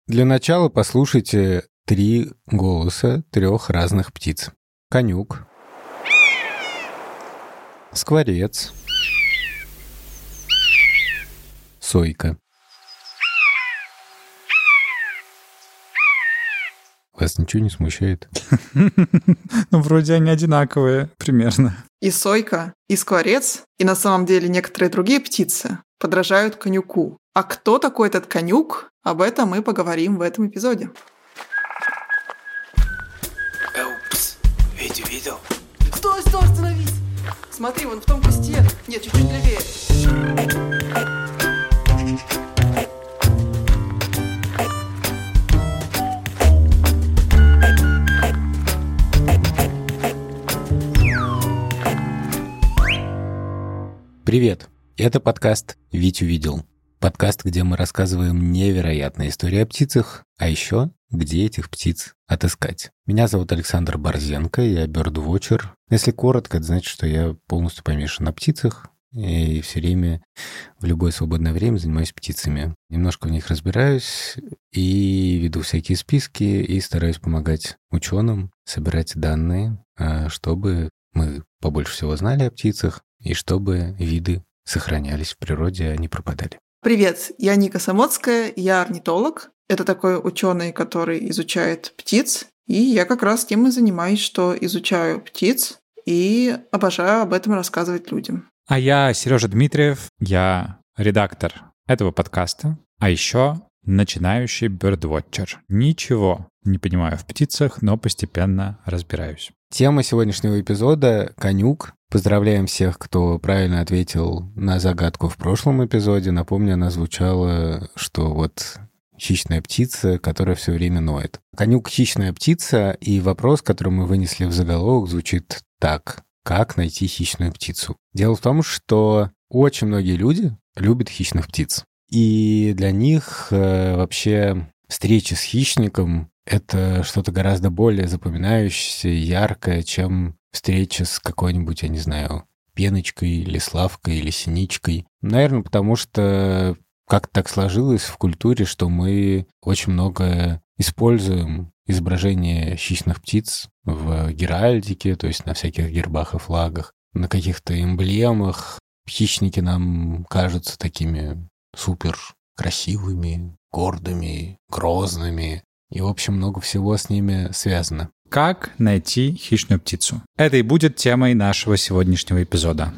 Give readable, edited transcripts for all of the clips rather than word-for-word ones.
Для начала послушайте 3 голоса 3 разных птиц. Конюк, скворец, сойка. Вас ничего не смущает? Ну, вроде они одинаковые примерно. И сойка, и скворец, и на самом деле некоторые другие птицы подражают конюку. А кто такой этот конюк? Об этом мы поговорим в этом эпизоде. Упс, Витю видел? Стой, остановись! Смотри, вон в том кусте. Нет, чуть-чуть левее. Привет! Это подкаст «Витю видел». Подкаст, где мы рассказываем невероятные истории о птицах, а еще где этих птиц отыскать. Меня зовут Александр Борзенко, я бёрдвотчер. Если коротко, это значит, что я полностью помешан на птицах и все время, в любое свободное время занимаюсь птицами. Немножко в них разбираюсь и веду всякие списки и стараюсь помогать ученым собирать данные, чтобы мы побольше всего знали о птицах и чтобы виды сохранялись в природе, а не пропадали. Привет, я Ника Самоцкая, я орнитолог. Это такой ученый, который изучает птиц. И я как раз тем и занимаюсь, что изучаю птиц и обожаю об этом рассказывать людям. А я Сережа Дмитриев, я редактор этого подкаста, а еще начинающий бёрдвотчер. Ничего не понимаю в птицах, но постепенно разбираюсь. Тема сегодняшнего эпизода — конюк. Поздравляем всех, кто правильно ответил на загадку в прошлом эпизоде. Напомню, она звучала, что вот хищная птица, которая все время ноет. Конюк — хищная птица, и вопрос, который мы вынесли в заголовок, звучит так. Как найти хищную птицу? Дело в том, что очень многие люди любят хищных птиц. И для них вообще встреча с хищником — это что-то гораздо более запоминающееся и яркое, чем встреча с какой-нибудь, я не знаю, пеночкой или славкой или синичкой. Наверное, потому что как-то так сложилось в культуре, что мы очень много используем изображение хищных птиц в геральдике, то есть на всяких гербах и флагах, на каких-то эмблемах. Хищники нам кажутся такими супер красивыми, гордыми, грозными. И, в общем, много всего с ними связано. Как найти хищную птицу? Это и будет темой нашего сегодняшнего эпизода.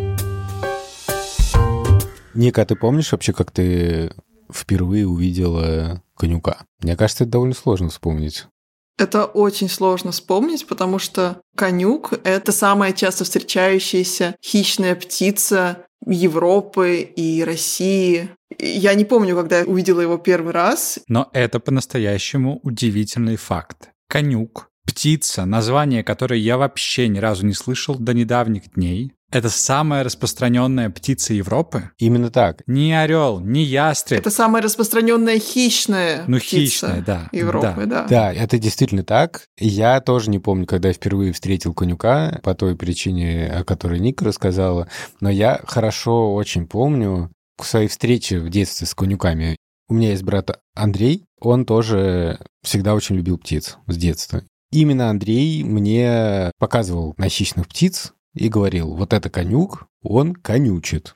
Ника, а ты помнишь вообще, как ты впервые увидела конюка? Мне кажется, это довольно сложно вспомнить. Это очень сложно вспомнить, потому что конюк — это самая часто встречающаяся хищная птица Европы и России. Я не помню, когда я увидела его первый раз. Но это по-настоящему удивительный факт. Конюк — птица, название которой я вообще ни разу не слышал до недавних дней. Это самая распространенная птица Европы? Именно так. Ни орел, ни ястреб. Это самая распространенная хищная птица хищная, да. Европы, да. Да, это действительно так. Я тоже не помню, когда я впервые встретил конюка, по той причине, о которой Ника рассказала, но я хорошо очень помню свои встречи в детстве с конюками. У меня есть брат Андрей, он тоже всегда очень любил птиц с детства. Именно Андрей мне показывал на хищных птиц и говорил, вот это конюк, он конючит.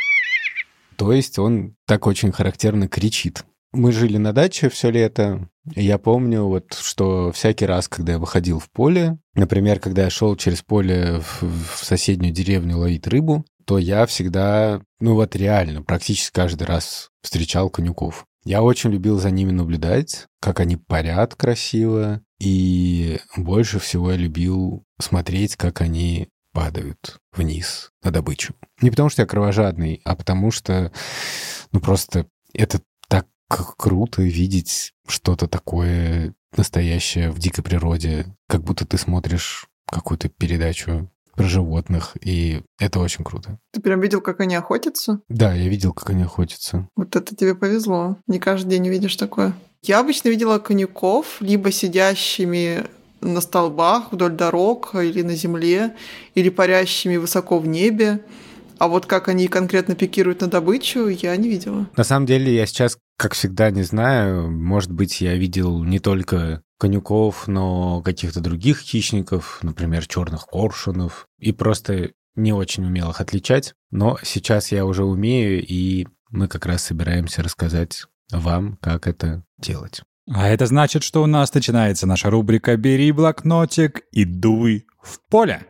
То есть он так очень характерно кричит. Мы жили на даче все лето, и я помню, вот, что всякий раз, когда я выходил в поле, например, когда я шел через поле в соседнюю деревню ловить рыбу, то я всегда, реально, практически каждый раз встречал конюков. Я очень любил за ними наблюдать, как они парят красиво, и больше всего я любил смотреть, как они падают вниз на добычу. Не потому что я кровожадный, а потому что, просто это так круто видеть что-то такое настоящее в дикой природе, как будто ты смотришь какую-то передачу про животных, и это очень круто. Ты прям видел, как они охотятся? Да, я видел, как они охотятся. Вот это тебе повезло. Не каждый день увидишь такое. Я обычно видела конюков либо сидящими на столбах вдоль дорог или на земле, или парящими высоко в небе. А вот как они конкретно пикируют на добычу, я не видела. На самом деле, я сейчас как всегда, не знаю. Может быть, я видел не только конюков, но каких-то других хищников, например, черных коршунов, и просто не очень умел их отличать. Но сейчас я уже умею, и мы как раз собираемся рассказать вам, как это делать. А это значит, что у нас начинается наша рубрика «Бери блокнотик и дуй в поле».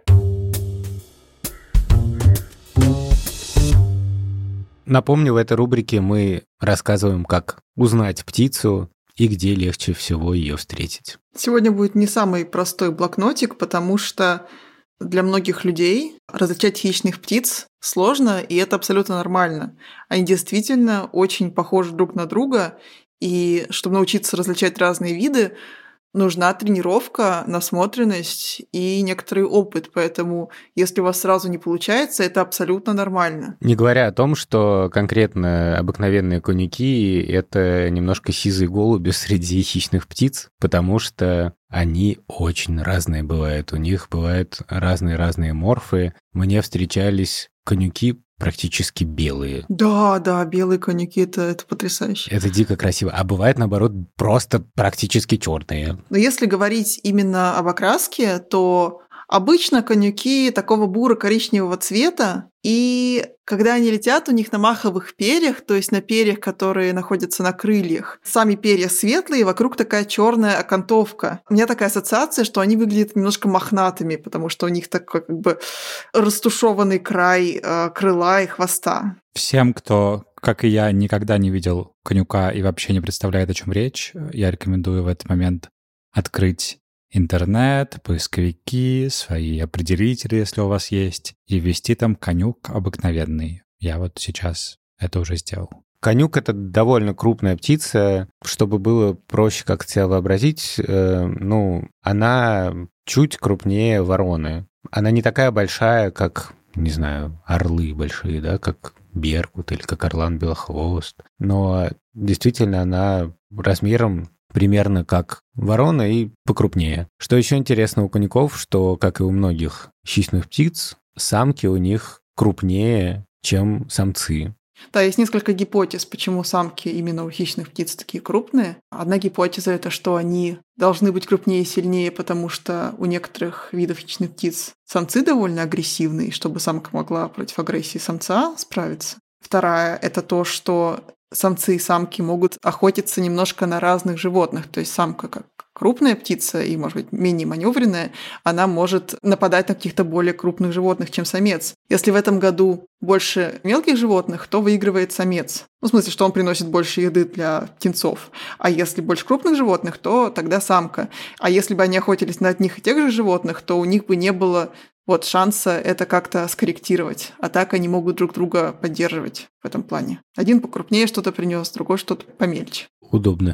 Напомню, в этой рубрике мы рассказываем, как узнать птицу и где легче всего ее встретить. Сегодня будет не самый простой блокнотик, потому что для многих людей различать хищных птиц сложно, и это абсолютно нормально. Они действительно очень похожи друг на друга, и чтобы научиться различать разные виды, нужна тренировка, насмотренность и некоторый опыт. Поэтому, если у вас сразу не получается, это абсолютно нормально. Не говоря о том, что конкретно обыкновенные конюки — это немножко сизые голуби среди хищных птиц, потому что они очень разные бывают. У них бывают разные морфы. Мне встречались конюки практически белые. Да, белые конюки это потрясающе. Это дико красиво. А бывает, наоборот, просто практически черные. Но если говорить именно об окраске, то обычно конюки такого буро-коричневого цвета, и когда они летят, у них на маховых перьях, то есть на перьях, которые находятся на крыльях, сами перья светлые, вокруг такая черная окантовка. У меня такая ассоциация, что они выглядят немножко мохнатыми, потому что у них такой как бы растушеванный край крыла и хвоста. Всем, кто, как и я, никогда не видел конюка и вообще не представляет, о чем речь, я рекомендую в этот момент открыть интернет, поисковики, свои определители, если у вас есть, и ввести там конюк обыкновенный. Я вот сейчас это уже сделал. Конюк — это довольно крупная птица. Чтобы было проще как-то себя вообразить, она чуть крупнее вороны. Она не такая большая, как, не знаю, орлы большие, да, как беркут или как орлан-белохвост. Но действительно она размером примерно как ворона и покрупнее. Что еще интересно у конюков, что, как и у многих хищных птиц, самки у них крупнее, чем самцы. Да, есть несколько гипотез, почему самки именно у хищных птиц такие крупные. Одна гипотеза — это что они должны быть крупнее и сильнее, потому что у некоторых видов хищных птиц самцы довольно агрессивные, чтобы самка могла против агрессии самца справиться. Вторая — это то, что самцы и самки могут охотиться немножко на разных животных. То есть самка, как крупная птица и, может быть, менее маневренная, она может нападать на каких-то более крупных животных, чем самец. Если в этом году больше мелких животных, то выигрывает самец. В смысле, что он приносит больше еды для птенцов. А если больше крупных животных, то тогда самка. А если бы они охотились на одних и тех же животных, то у них бы не было шанса это как-то скорректировать. А так они могут друг друга поддерживать в этом плане. Один покрупнее что-то принес, другой что-то помельче. Удобно.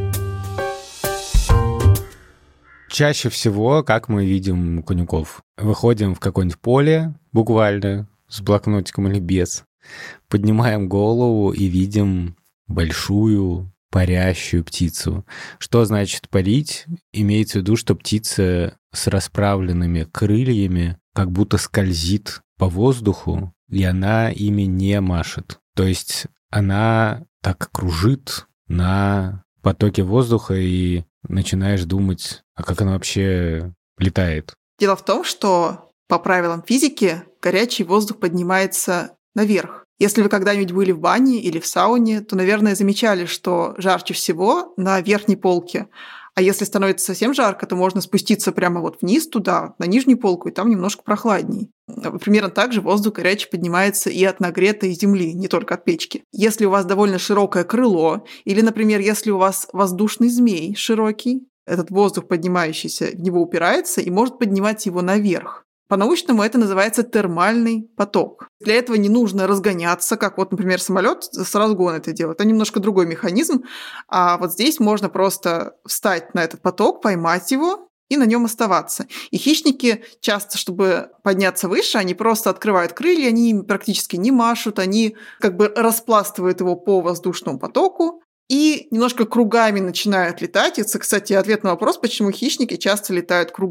Чаще всего, как мы видим конюков, выходим в какое-нибудь поле, буквально, с блокнотиком или без, поднимаем голову и видим большую парящую птицу. Что значит парить? Имеется в виду, что птица с расправленными крыльями как будто скользит по воздуху, и она ими не машет. То есть она так кружит на потоке воздуха, и начинаешь думать, а как она вообще летает. Дело в том, что по правилам физики горячий воздух поднимается наверх. Если вы когда-нибудь были в бане или в сауне, то, наверное, замечали, что жарче всего на верхней полке. А если становится совсем жарко, то можно спуститься прямо вниз туда, на нижнюю полку, и там немножко прохладней. Примерно так же воздух горячий поднимается и от нагретой земли, не только от печки. Если у вас довольно широкое крыло, или, например, если у вас воздушный змей широкий, этот воздух, поднимающийся, в него упирается и может поднимать его наверх. По-научному это называется термальный поток. Для этого не нужно разгоняться, как например, самолет с разгона это делает. Это немножко другой механизм. А здесь можно просто встать на этот поток, поймать его и на нем оставаться. И хищники часто, чтобы подняться выше, они просто открывают крылья, они практически не машут, они как бы распластывают его по воздушному потоку и немножко кругами начинают летать. Это, кстати, ответ на вопрос, почему хищники часто летают кругами.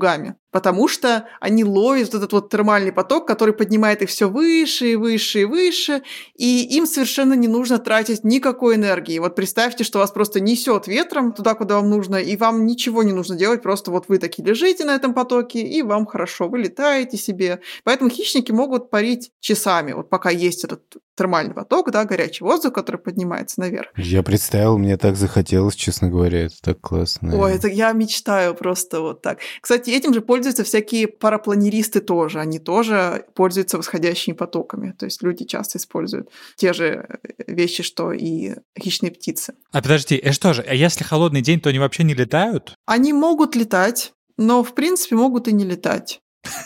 потому что они ловят этот вот термальный поток, который поднимает их все выше и выше и выше, и им совершенно не нужно тратить никакой энергии. Вот представьте, что вас просто несет ветром туда, куда вам нужно, и вам ничего не нужно делать, просто вот вы такие лежите на этом потоке, и вам хорошо, вы летаете себе. Поэтому хищники могут парить часами, вот пока есть этот термальный поток, да, горячий воздух, который поднимается наверх. Я представил, мне так захотелось, честно говоря, это так классно. Ой, это я мечтаю просто вот так. Кстати, этим же пользуются всякие парапланеристы тоже. Они тоже пользуются восходящими потоками. То есть люди часто используют те же вещи, что и хищные птицы. А подожди, что же, а если холодный день, то они вообще не летают? Они могут летать, но в принципе могут и не летать.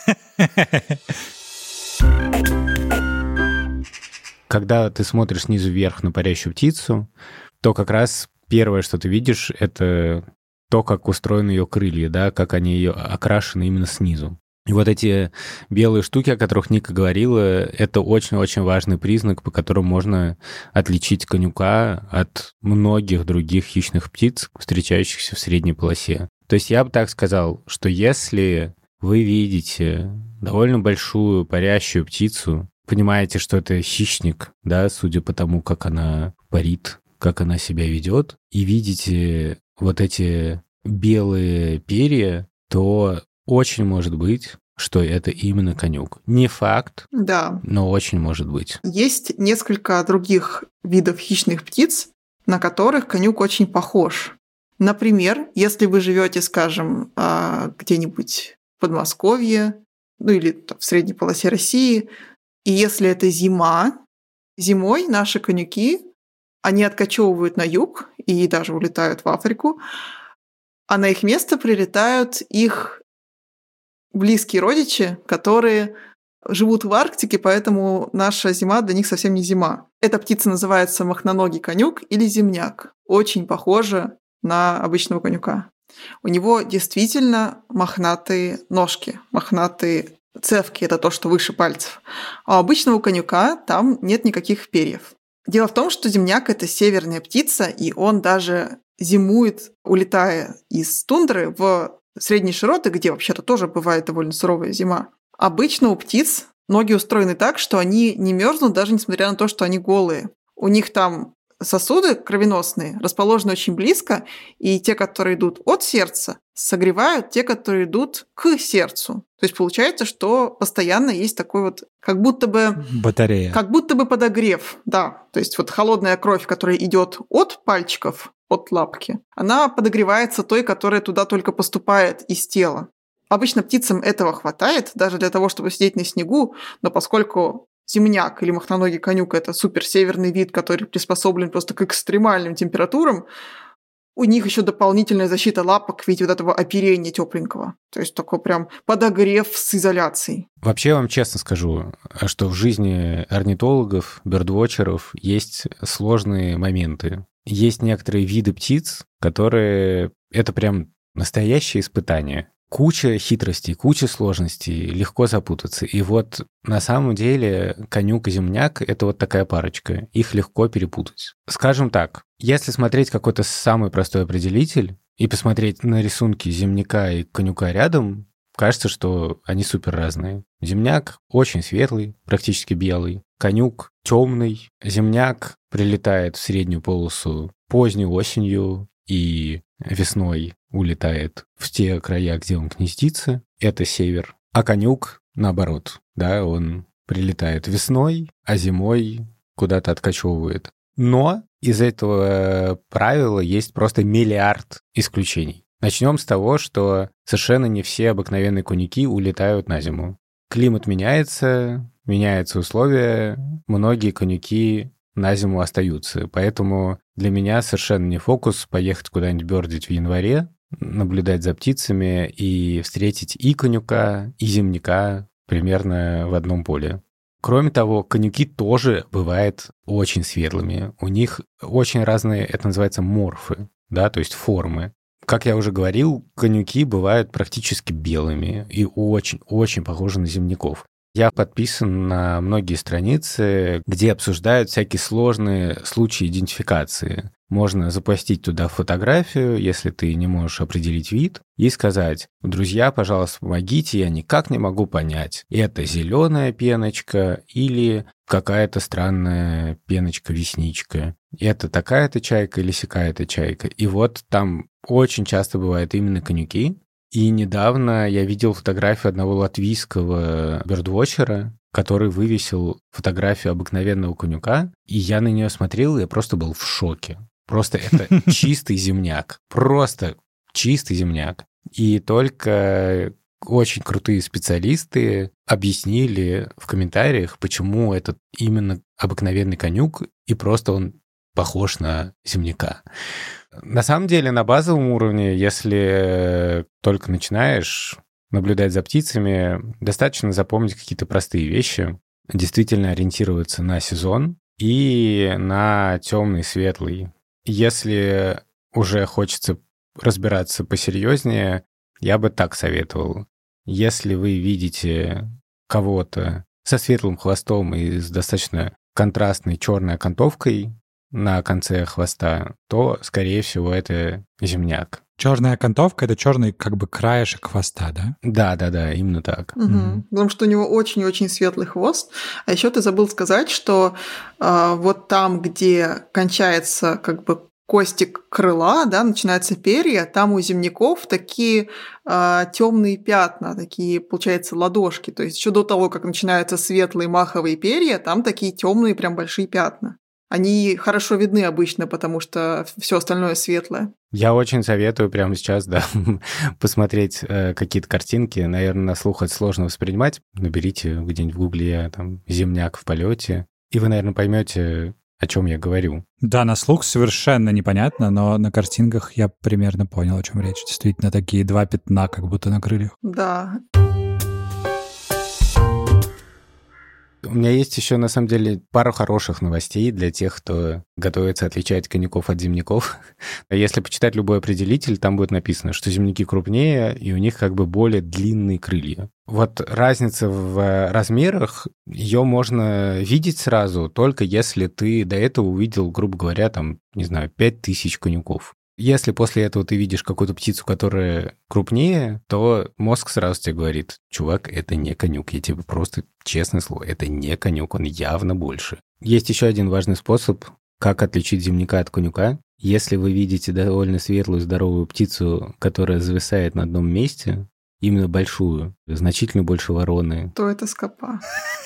Когда ты смотришь снизу вверх на парящую птицу, то как раз первое, что ты видишь, это то, как устроены ее крылья, да, как они ее окрашены именно снизу. И вот эти белые штуки, о которых Ника говорила, это очень-очень важный признак, по которому можно отличить конюка от многих других хищных птиц, встречающихся в средней полосе. То есть я бы так сказал, что если вы видите довольно большую парящую птицу, понимаете, что это хищник, да, судя по тому, как она парит, как она себя ведет, и видите вот эти белые перья, то очень может быть, что это именно конюк. Не факт, да, но очень может быть. Есть несколько других видов хищных птиц, на которых конюк очень похож. Например, если вы живете, скажем, где-нибудь в Подмосковье, ну или в средней полосе России, и если это зима, зимой наши конюки, они откачевывают на юг и даже улетают в Африку, а на их место прилетают их близкие родичи, которые живут в Арктике, поэтому наша зима для них совсем не зима. Эта птица называется мохноногий конюк или земняк. Очень похожа на обычного конюка. У него действительно мохнатые ножки, мохнатые цевки, это то, что выше пальцев. А у обычного конюка там нет никаких перьев. Дело в том, что земняк – это северная птица, и он даже зимует, улетая из тундры в средние широты, где вообще-то тоже бывает довольно суровая зима. Обычно у птиц ноги устроены так, что они не мерзнут, даже несмотря на то, что они голые. У них там сосуды кровеносные расположены очень близко, и те, которые идут от сердца, согревают те, которые идут к сердцу. То есть получается, что постоянно есть такой вот, как будто бы... Батарея. Как будто бы подогрев, да. То есть вот холодная кровь, которая идет от пальчиков, от лапки, она подогревается той, которая туда только поступает из тела. Обычно птицам этого хватает, даже для того, чтобы сидеть на снегу, но поскольку земняк или мохноногий конюк – это суперсеверный вид, который приспособлен просто к экстремальным температурам, у них еще дополнительная защита лапок в виде вот этого оперения тепленького. То есть такой прям подогрев с изоляцией. Вообще, я вам честно скажу, что в жизни орнитологов, бёрдвотчеров есть сложные моменты. Есть некоторые виды птиц, которые... Это прям настоящее испытание. Куча хитростей, куча сложностей, легко запутаться. И вот на самом деле конюк и земняк – это вот такая парочка. Их легко перепутать. Скажем так, если смотреть какой-то самый простой определитель и посмотреть на рисунки земняка и конюка рядом, кажется, что они супер разные. Земняк очень светлый, практически белый. Конюк темный. Земняк прилетает в среднюю полосу поздней осенью и весной улетает в те края, где он гнездится. Это север. А конюк, наоборот, да, он прилетает весной, а зимой куда-то откачевывает. Но из этого правила есть просто миллиард исключений. Начнем с того, что совершенно не все обыкновенные конюки улетают на зиму. Климат меняется, меняются условия, многие конюки на зиму остаются. Поэтому для меня совершенно не фокус поехать куда-нибудь бёрдить в январе, наблюдать за птицами и встретить и конюка, и земняка примерно в одном поле. Кроме того, конюки тоже бывают очень светлыми. У них очень разные, это называется морфы, да, то есть формы. Как я уже говорил, конюки бывают практически белыми и очень-очень похожи на земняков. Я подписан на многие страницы, где обсуждают всякие сложные случаи идентификации. можно запостить туда фотографию, если ты не можешь определить вид, и сказать: друзья, пожалуйста, помогите, я никак не могу понять, это зеленая пеночка или какая-то странная пеночка-весничка. Это такая-то чайка или сякая-то чайка. И вот там очень часто бывают именно конюки. И недавно я видел фотографию одного латвийского бёрдвотчера, который вывесил фотографию обыкновенного конюка, и я на нее смотрел, и я просто был в шоке. Просто это чистый земняк. Просто чистый земняк. И только очень крутые специалисты объяснили в комментариях, почему этот именно обыкновенный конюк, и просто он похож на земляка. На самом деле, на базовом уровне, если только начинаешь наблюдать за птицами, достаточно запомнить какие-то простые вещи, действительно ориентироваться на сезон и на темный, светлый. Если уже хочется разбираться посерьезнее, я бы так советовал. Если вы видите кого-то со светлым хвостом и с достаточно контрастной черной окантовкой на конце хвоста, то, скорее всего, это земняк. Черная окантовка — это черный как бы краешек хвоста, да? Да, именно так. Угу. Потому что у него очень-очень светлый хвост. А еще ты забыл сказать, что вот там, где кончается как бы костик крыла, да, начинаются перья, там у земляков такие темные пятна, такие, получается, ладошки. То есть еще до того, как начинаются светлые маховые перья, там такие темные прям большие пятна. Они хорошо видны обычно, потому что все остальное светлое. Я очень советую прямо сейчас, да, посмотреть какие-то картинки. Наверное, на слух это сложно воспринимать. Наберите где-нибудь в гугле там «земняк в полете», и вы, наверное, поймете, о чем я говорю. Да, на слух совершенно непонятно, но на картинках я примерно понял, о чем речь. Действительно, такие два пятна, как будто на крыльях. Да. У меня есть еще, на самом деле, пару хороших новостей для тех, кто готовится отличать конюков от земляков. Если почитать любой определитель, там будет написано, что земляки крупнее, и у них как бы более длинные крылья. Вот разница в размерах, ее можно видеть сразу, только если ты до этого увидел, грубо говоря, там, не знаю, 5000 конюков. Если после этого ты видишь какую-то птицу, которая крупнее, то мозг сразу тебе говорит: чувак, это не конюк. Я тебе просто, честное слово, это не конюк, он явно больше. Есть еще один важный способ, как отличить земляка от конюка. Если вы видите довольно светлую, здоровую птицу, которая зависает на одном месте, именно большую, значительно больше вороны, То это скопа.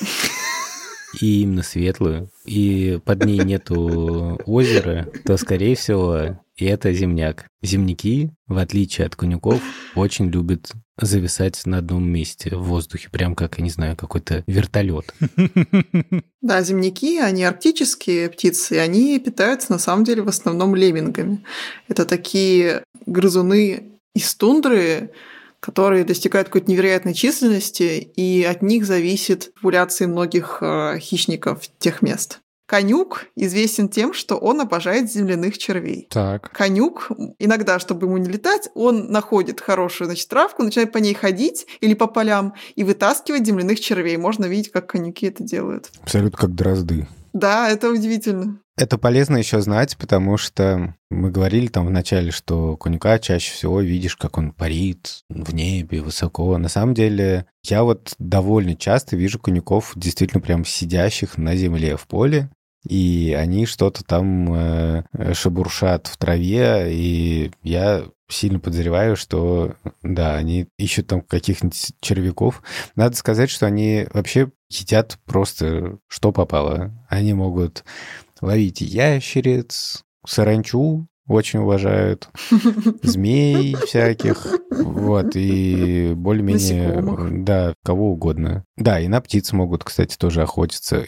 и именно светлую, и под ней нету озера, то, скорее всего, это земляк. Земляки, в отличие от конюков, очень любят зависать на одном месте в воздухе, прям как, я не знаю, какой-то вертолет. Да, земляки, они арктические птицы, и они питаются на самом деле в основном леммингами. Это такие грызуны из тундры, которые достигают какой-то невероятной численности, и от них зависит популяция многих хищников тех мест. Конюк известен тем, что он обожает земляных червей. Так. Конюк, иногда, чтобы ему не летать, он находит хорошую, травку, начинает по ней ходить или по полям и вытаскивать земляных червей. Можно видеть, как конюки это делают. Абсолютно как дрозды. Да, это удивительно. Это полезно еще знать, потому что мы говорили там в начале, что конюка чаще всего видишь, как он парит в небе высоко. На самом деле, я вот довольно часто вижу конюков действительно прям сидящих на земле в поле, и они что-то там шебуршат в траве, и я сильно подозреваю, что, да, они ищут там каких-нибудь червяков. Надо сказать, что они вообще едят просто что попало. Они могут ловить ящериц, саранчу очень уважают, змей всяких, вот, и более-менее, насекомых. Да, кого угодно. Да, и на птиц могут, кстати, тоже охотиться.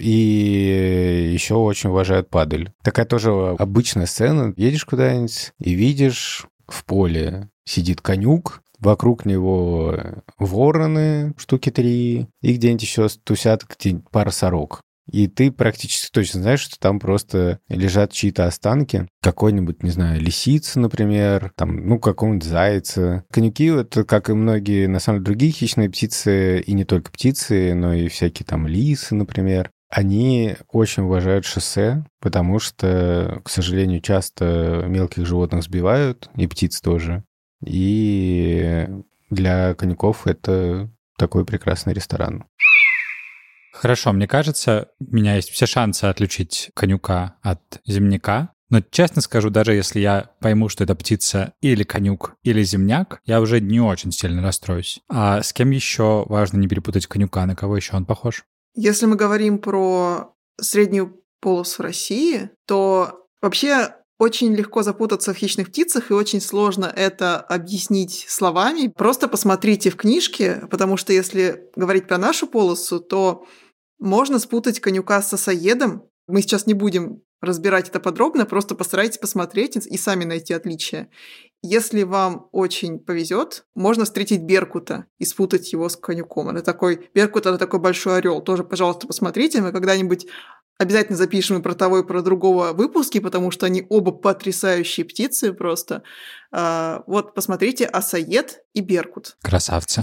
И еще очень уважают падаль. Такая тоже обычная сцена. Едешь куда-нибудь и видишь, в поле сидит конюк, вокруг него вороны, штуки 3, и где-нибудь еще тусят пара сорок. И ты практически точно знаешь, что там просто лежат чьи-то останки. Какой-нибудь, не знаю, лисицы, например, там, какого-нибудь зайца. Конюки — это, как и многие, на самом деле, другие хищные птицы, и не только птицы, но и всякие там лисы, например. Они очень уважают шоссе, потому что, к сожалению, часто мелких животных сбивают, и птиц тоже. И для конюков это такой прекрасный ресторан. Хорошо, мне кажется, у меня есть все шансы отличить конюка от земняка. Но честно скажу, даже если я пойму, что это птица или конюк, или земняк, я уже не очень сильно расстроюсь. А с кем еще важно не перепутать конюка? На кого еще он похож? Если мы говорим про среднюю полосу России, то вообще очень легко запутаться в хищных птицах, и очень сложно это объяснить словами. Просто посмотрите в книжке, потому что если говорить про нашу полосу, то можно спутать конюка с сосоедом. Мы сейчас не будем разбирать это подробно, просто постарайтесь посмотреть и сами найти отличия. Если вам очень повезет, можно встретить беркута и спутать его с конюком. Беркут — это такой большой орел. Тоже, пожалуйста, посмотрите. Мы когда-нибудь обязательно запишем и про того, и про другого выпуски, потому что они оба потрясающие птицы просто. Вот посмотрите осоед и беркут. Красавцы.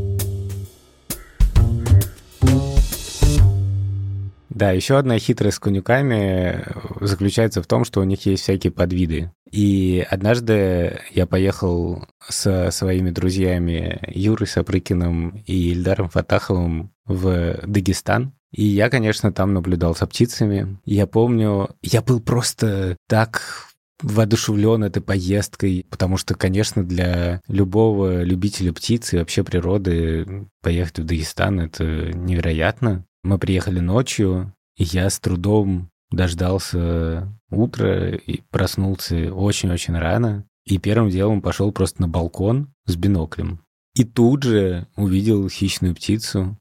Да, еще одна хитрость с конюками заключается в том, что у них есть всякие подвиды. И однажды я поехал со своими друзьями Юрой Сапрыкиным и Ильдаром Фатаховым в Дагестан. И я, конечно, там наблюдал за птицами. Я помню, я был просто так воодушевлен этой поездкой, потому что, конечно, для любого любителя птиц и вообще природы поехать в Дагестан — это невероятно. Мы приехали ночью, и я с трудом дождался утра и проснулся очень-очень рано. И первым делом пошел просто на балкон с биноклем. И тут же увидел хищную птицу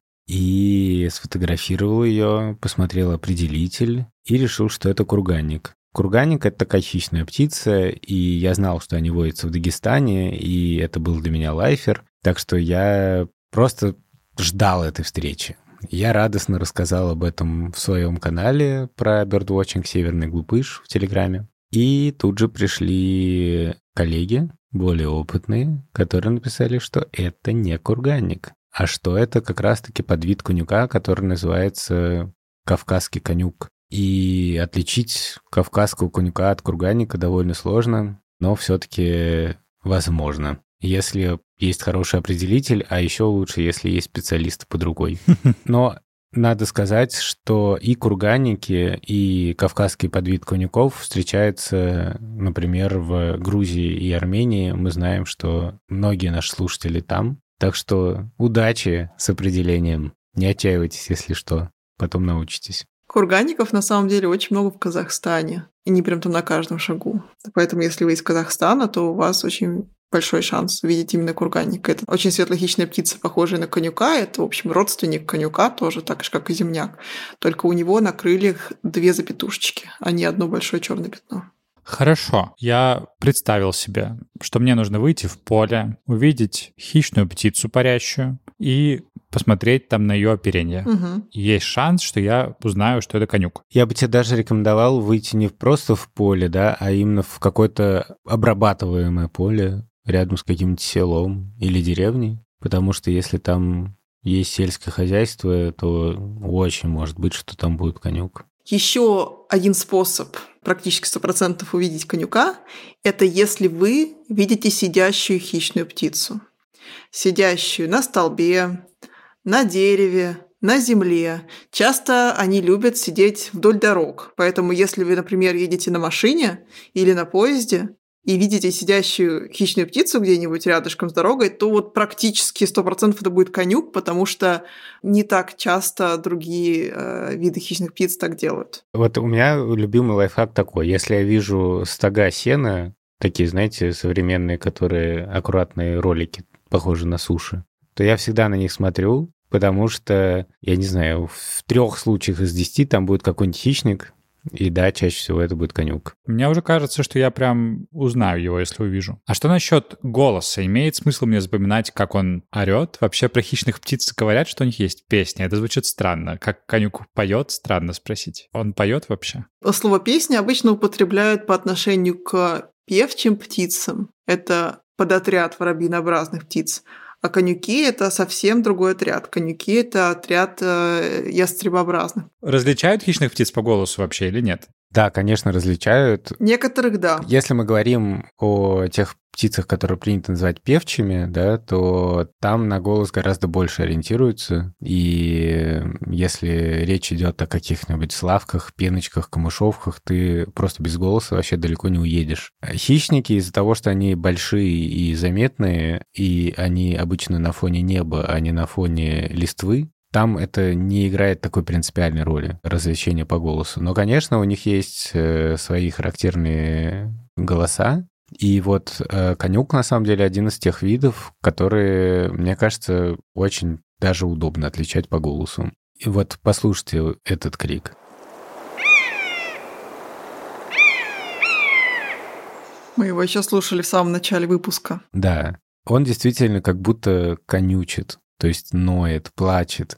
и сфотографировал ее, посмотрел определитель и решил, что это курганник. Курганник — это такая хищная птица, и я знал, что они водятся в Дагестане, и это был для меня лайфер. Так что я просто ждал этой встречи. Я радостно рассказал об этом в своем канале про birdwatching «Северный глупыш» в Телеграме. И тут же пришли коллеги, более опытные, которые написали, что это не курганник, а что это как раз-таки подвид конюка, который называется кавказский конюк. И отличить кавказского конюка от курганника довольно сложно, но все-таки возможно. Если есть хороший определитель, а еще лучше, если есть специалисты по другой. Но надо сказать, что и курганники, и кавказский подвид конюков встречаются, например, в Грузии и Армении. Мы знаем, что многие наши слушатели там. Так что удачи с определением. Не отчаивайтесь, если что. Потом научитесь. Курганников на самом деле очень много в Казахстане. И не прям там на каждом шагу. Поэтому, если вы из Казахстана, то у вас очень большой шанс видеть именно курганника. Это очень светлохищная птица, похожая на конюка. Это, в общем, родственник конюка, тоже так же, как и земняк. Только у него на крыльях 2 запятушечки, а не одно большое черное пятно. Хорошо. Я представил себе, что мне нужно выйти в поле, увидеть хищную птицу парящую и посмотреть там на ее оперение. Угу. Есть шанс, что я узнаю, что это конюк. Я бы тебе даже рекомендовал выйти не просто в поле, да, а именно в какое-то обрабатываемое поле рядом с каким-нибудь селом или деревней, потому что если там есть сельское хозяйство, то очень может быть, что там будет конюк. Еще один способ практически 100% увидеть конюка – это если вы видите сидящую хищную птицу. Сидящую на столбе, на дереве, на земле. Часто они любят сидеть вдоль дорог. Поэтому если вы, например, едете на машине или на поезде и видите сидящую хищную птицу где-нибудь рядышком с дорогой, то вот практически 100% это будет конюк, потому что не так часто другие виды хищных птиц так делают. Вот у меня любимый лайфхак такой. Если я вижу стога сена, такие, знаете, современные, которые аккуратные ролики, похожие на суши, то я всегда на них смотрю, потому что, я не знаю, в 3 случаях из 10 там будет какой-нибудь хищник, и да, чаще всего это будет конюк. Мне уже кажется, что я прям узнаю его, если увижу. А что насчет голоса? Имеет смысл мне запоминать, как он орет? Вообще про хищных птиц говорят, что у них есть песня. Это звучит странно. Как конюк поет, странно спросить. Он поет вообще? Слово «песня» обычно употребляют по отношению к певчим птицам. Это подотряд воробьинообразных птиц. А конюки — это совсем другой отряд. Конюки — это отряд ястребообразных. Различают хищных птиц по голосу вообще или нет? Да, конечно, различают. Некоторых — да. Если мы говорим о тех птицах, которые принято называть певчими, да, то там на голос гораздо больше ориентируются. И если речь идет о каких-нибудь славках, пеночках, камышовках, ты просто без голоса вообще далеко не уедешь. Хищники из-за того, что они большие и заметные, и они обычно на фоне неба, а не на фоне листвы, там это не играет такой принципиальной роли, развлечения по голосу. Но, конечно, у них есть свои характерные голоса. И вот конюк, на самом деле, один из тех видов, которые, мне кажется, очень даже удобно отличать по голосу. И вот послушайте этот крик. Мы его еще слушали в самом начале выпуска. Да, он действительно как будто конючит, то есть ноет, плачет.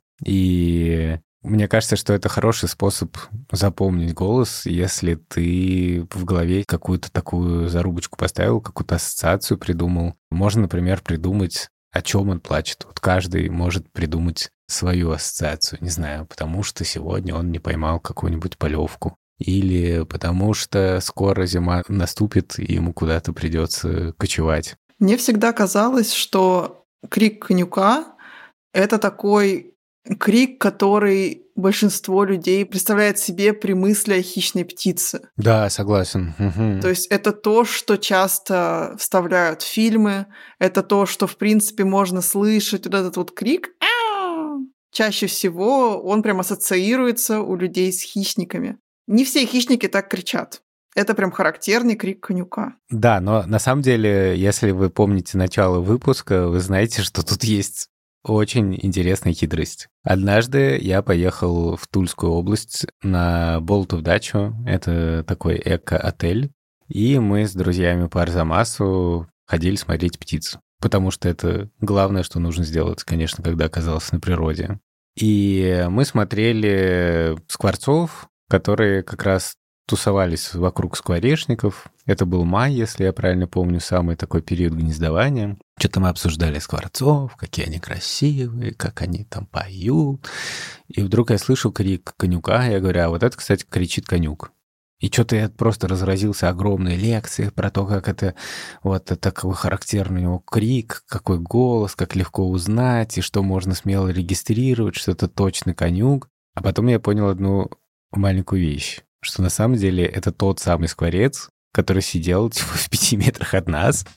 И мне кажется, что это хороший способ запомнить голос, если ты в голове какую-то такую зарубочку поставил, какую-то ассоциацию придумал. Можно, например, придумать, о чем он плачет. Вот каждый может придумать свою ассоциацию. Не знаю, потому что сегодня он не поймал какую-нибудь полевку. Или потому что скоро зима наступит, и ему куда-то придется кочевать. Мне всегда казалось, что крик конюка — это такой крик, который большинство людей представляет себе при мысли о хищной птице. Да, согласен. Угу. То есть это то, что часто вставляют в фильмы, это то, что, в принципе, можно слышать, вот этот вот крик. Чаще всего он прям ассоциируется у людей с хищниками. Не все хищники так кричат. Это прям характерный крик конюка. Да, но на самом деле, если вы помните начало выпуска, вы знаете, что тут есть очень интересная хитрость. Однажды я поехал в Тульскую область на Болтов дачу. Это такой эко-отель. И мы с друзьями по Арзамасу ходили смотреть птиц. Потому что это главное, что нужно сделать, конечно, когда оказался на природе. И мы смотрели скворцов, которые как раз тусовались вокруг скворечников. Это был май, если я правильно помню, самый такой период гнездования. Что-то мы обсуждали скворцов, какие они красивые, как они там поют. И вдруг я слышу крик конюка, я говорю, а вот это, кстати, кричит конюк. И что-то я просто разразился огромной лекцией про то, как это вот такой характерный у него крик, какой голос, как легко узнать, и что можно смело регистрировать, что это точно конюк. А потом я понял одну маленькую вещь, что на самом деле это тот самый скворец, который сидел типа, в 5 метрах от нас.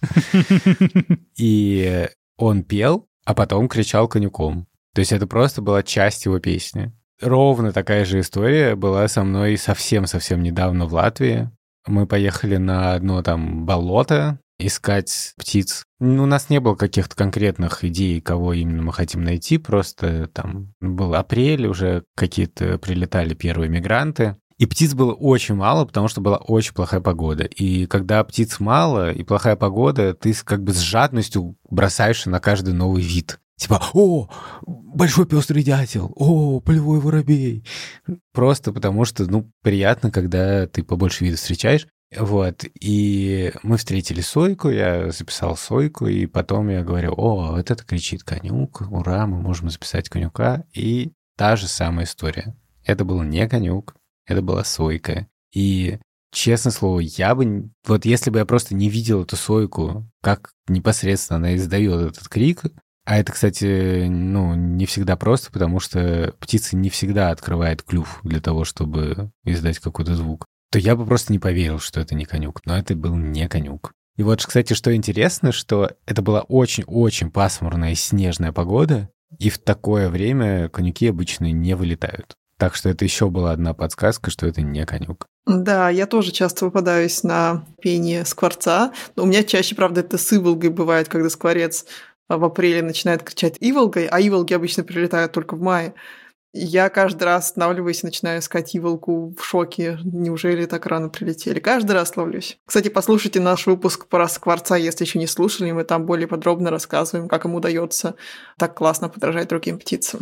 И он пел, а потом кричал конюком. То есть это просто была часть его песни. Ровно такая же история была со мной совсем-совсем недавно в Латвии. Мы поехали на одно там болото искать птиц. У нас не было каких-то конкретных идей, кого именно мы хотим найти. Просто там был апрель, уже какие-то прилетали первые мигранты. И птиц было очень мало, потому что была очень плохая погода. И когда птиц мало и плохая погода, ты как бы с жадностью бросаешься на каждый новый вид. Типа, о, большой пестрый дятел, о, полевой воробей. Просто потому что, приятно, когда ты побольше видов встречаешь. Вот, и мы встретили сойку, я записал сойку, и потом я говорю, о, вот это кричит конюк, ура, мы можем записать конюка. И та же самая история. Это был не конюк, это была сойка. И, честное слово, я бы... Вот если бы я просто не видел эту сойку, как непосредственно она издает этот крик, а это, кстати, не всегда просто, потому что птица не всегда открывает клюв для того, чтобы издать какой-то звук, то я бы просто не поверил, что это не конюк. Но это был не конюк. И вот, кстати, что интересно, что это была очень-очень пасмурная и снежная погода, и в такое время конюки обычно не вылетают. Так что это еще была одна подсказка, что это не конюк. Да, я тоже часто попадаюсь на пение скворца. Но у меня чаще, правда, это с иволгой бывает, когда скворец в апреле начинает кричать иволгой, а иволги обычно прилетают только в мае. Я каждый раз останавливаюсь и начинаю искать иволку в шоке. Неужели так рано прилетели? Каждый раз ловлюсь. Кстати, послушайте наш выпуск про скворца, если еще не слушали. Мы там более подробно рассказываем, как им удается так классно подражать другим птицам.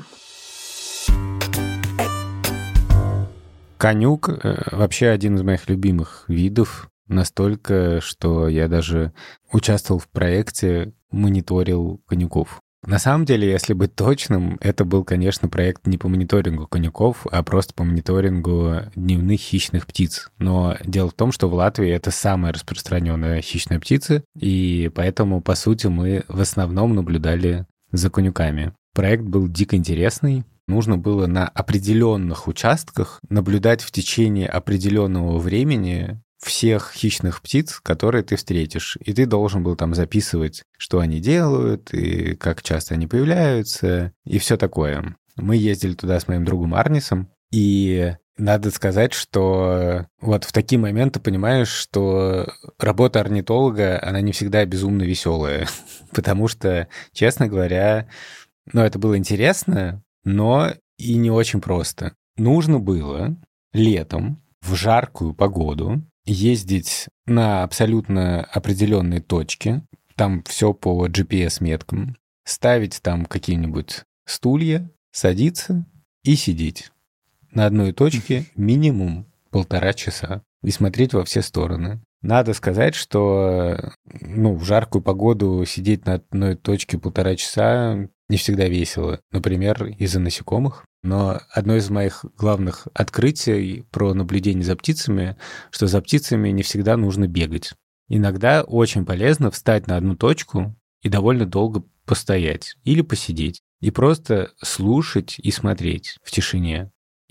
Конюк вообще один из моих любимых видов. Настолько, что я даже участвовал в проекте, мониторил конюков. На самом деле, если быть точным, это был, конечно, проект не по мониторингу конюков, а просто по мониторингу дневных хищных птиц. Но дело в том, что в Латвии это самая распространенная хищная птица, и поэтому, по сути, мы в основном наблюдали за конюками. Проект был дико интересный. Нужно было на определенных участках наблюдать в течение определенного времени всех хищных птиц, которые ты встретишь. И ты должен был там записывать, что они делают, и как часто они появляются, и все такое. Мы ездили туда с моим другом Арнисом, и надо сказать, что вот в такие моменты понимаешь, что работа орнитолога, она не всегда безумно веселая. Потому что, честно говоря, это было интересно, но и не очень просто. Нужно было летом в жаркую погоду ездить на абсолютно определенные точки, там все по GPS-меткам, ставить там какие-нибудь стулья, садиться и сидеть на одной точке минимум 1,5 часа и смотреть во все стороны. Надо сказать, что в жаркую погоду сидеть на одной точке 1,5 часа не всегда весело. Например, из-за насекомых. Но одно из моих главных открытий про наблюдение за птицами, что за птицами не всегда нужно бегать. Иногда очень полезно встать на одну точку и довольно долго постоять или посидеть. И просто слушать и смотреть в тишине.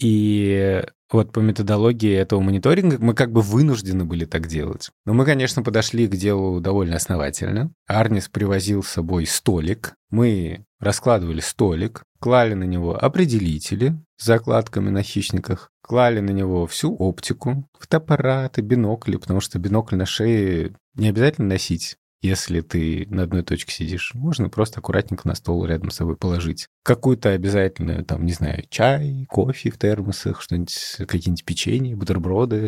И вот по методологии этого мониторинга мы как бы вынуждены были так делать. Но мы, конечно, подошли к делу довольно основательно. Арнис привозил с собой столик. Мы раскладывали столик, клали на него определители с закладками на хищниках, клали на него всю оптику, фотоаппараты, бинокли, потому что бинокль на шее не обязательно носить. Если ты на одной точке сидишь, можно просто аккуратненько на стол рядом с собой положить. Какую-то обязательно, чай, кофе в термосах, что-нибудь, какие-нибудь печенье, бутерброды.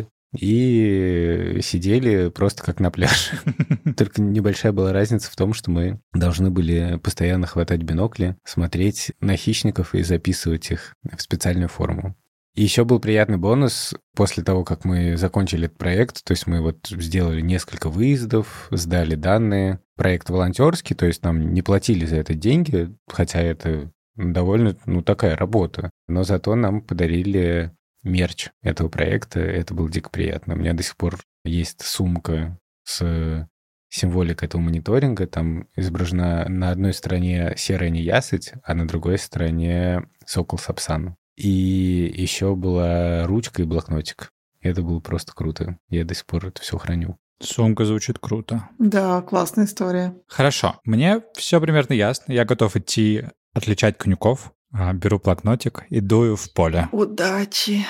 И сидели просто как на пляже. Только небольшая была разница в том, что мы должны были постоянно хватать бинокли, смотреть на хищников и записывать их в специальную форму. И еще был приятный бонус после того, как мы закончили этот проект. То есть мы сделали несколько выездов, сдали данные. Проект волонтерский, то есть нам не платили за это деньги, хотя это довольно такая работа. Но зато нам подарили мерч этого проекта. Это было дико приятно. У меня до сих пор есть сумка с символикой этого мониторинга. Там изображена на одной стороне серая неясыть, а на другой стороне сокол Сапсан. И еще была ручка и блокнотик. Это было просто круто. Я до сих пор это все храню. Сумка звучит круто. Да, классная история. Хорошо. Мне все примерно ясно. Я готов идти отличать конюков. Беру блокнотик и дую в поле. Удачи.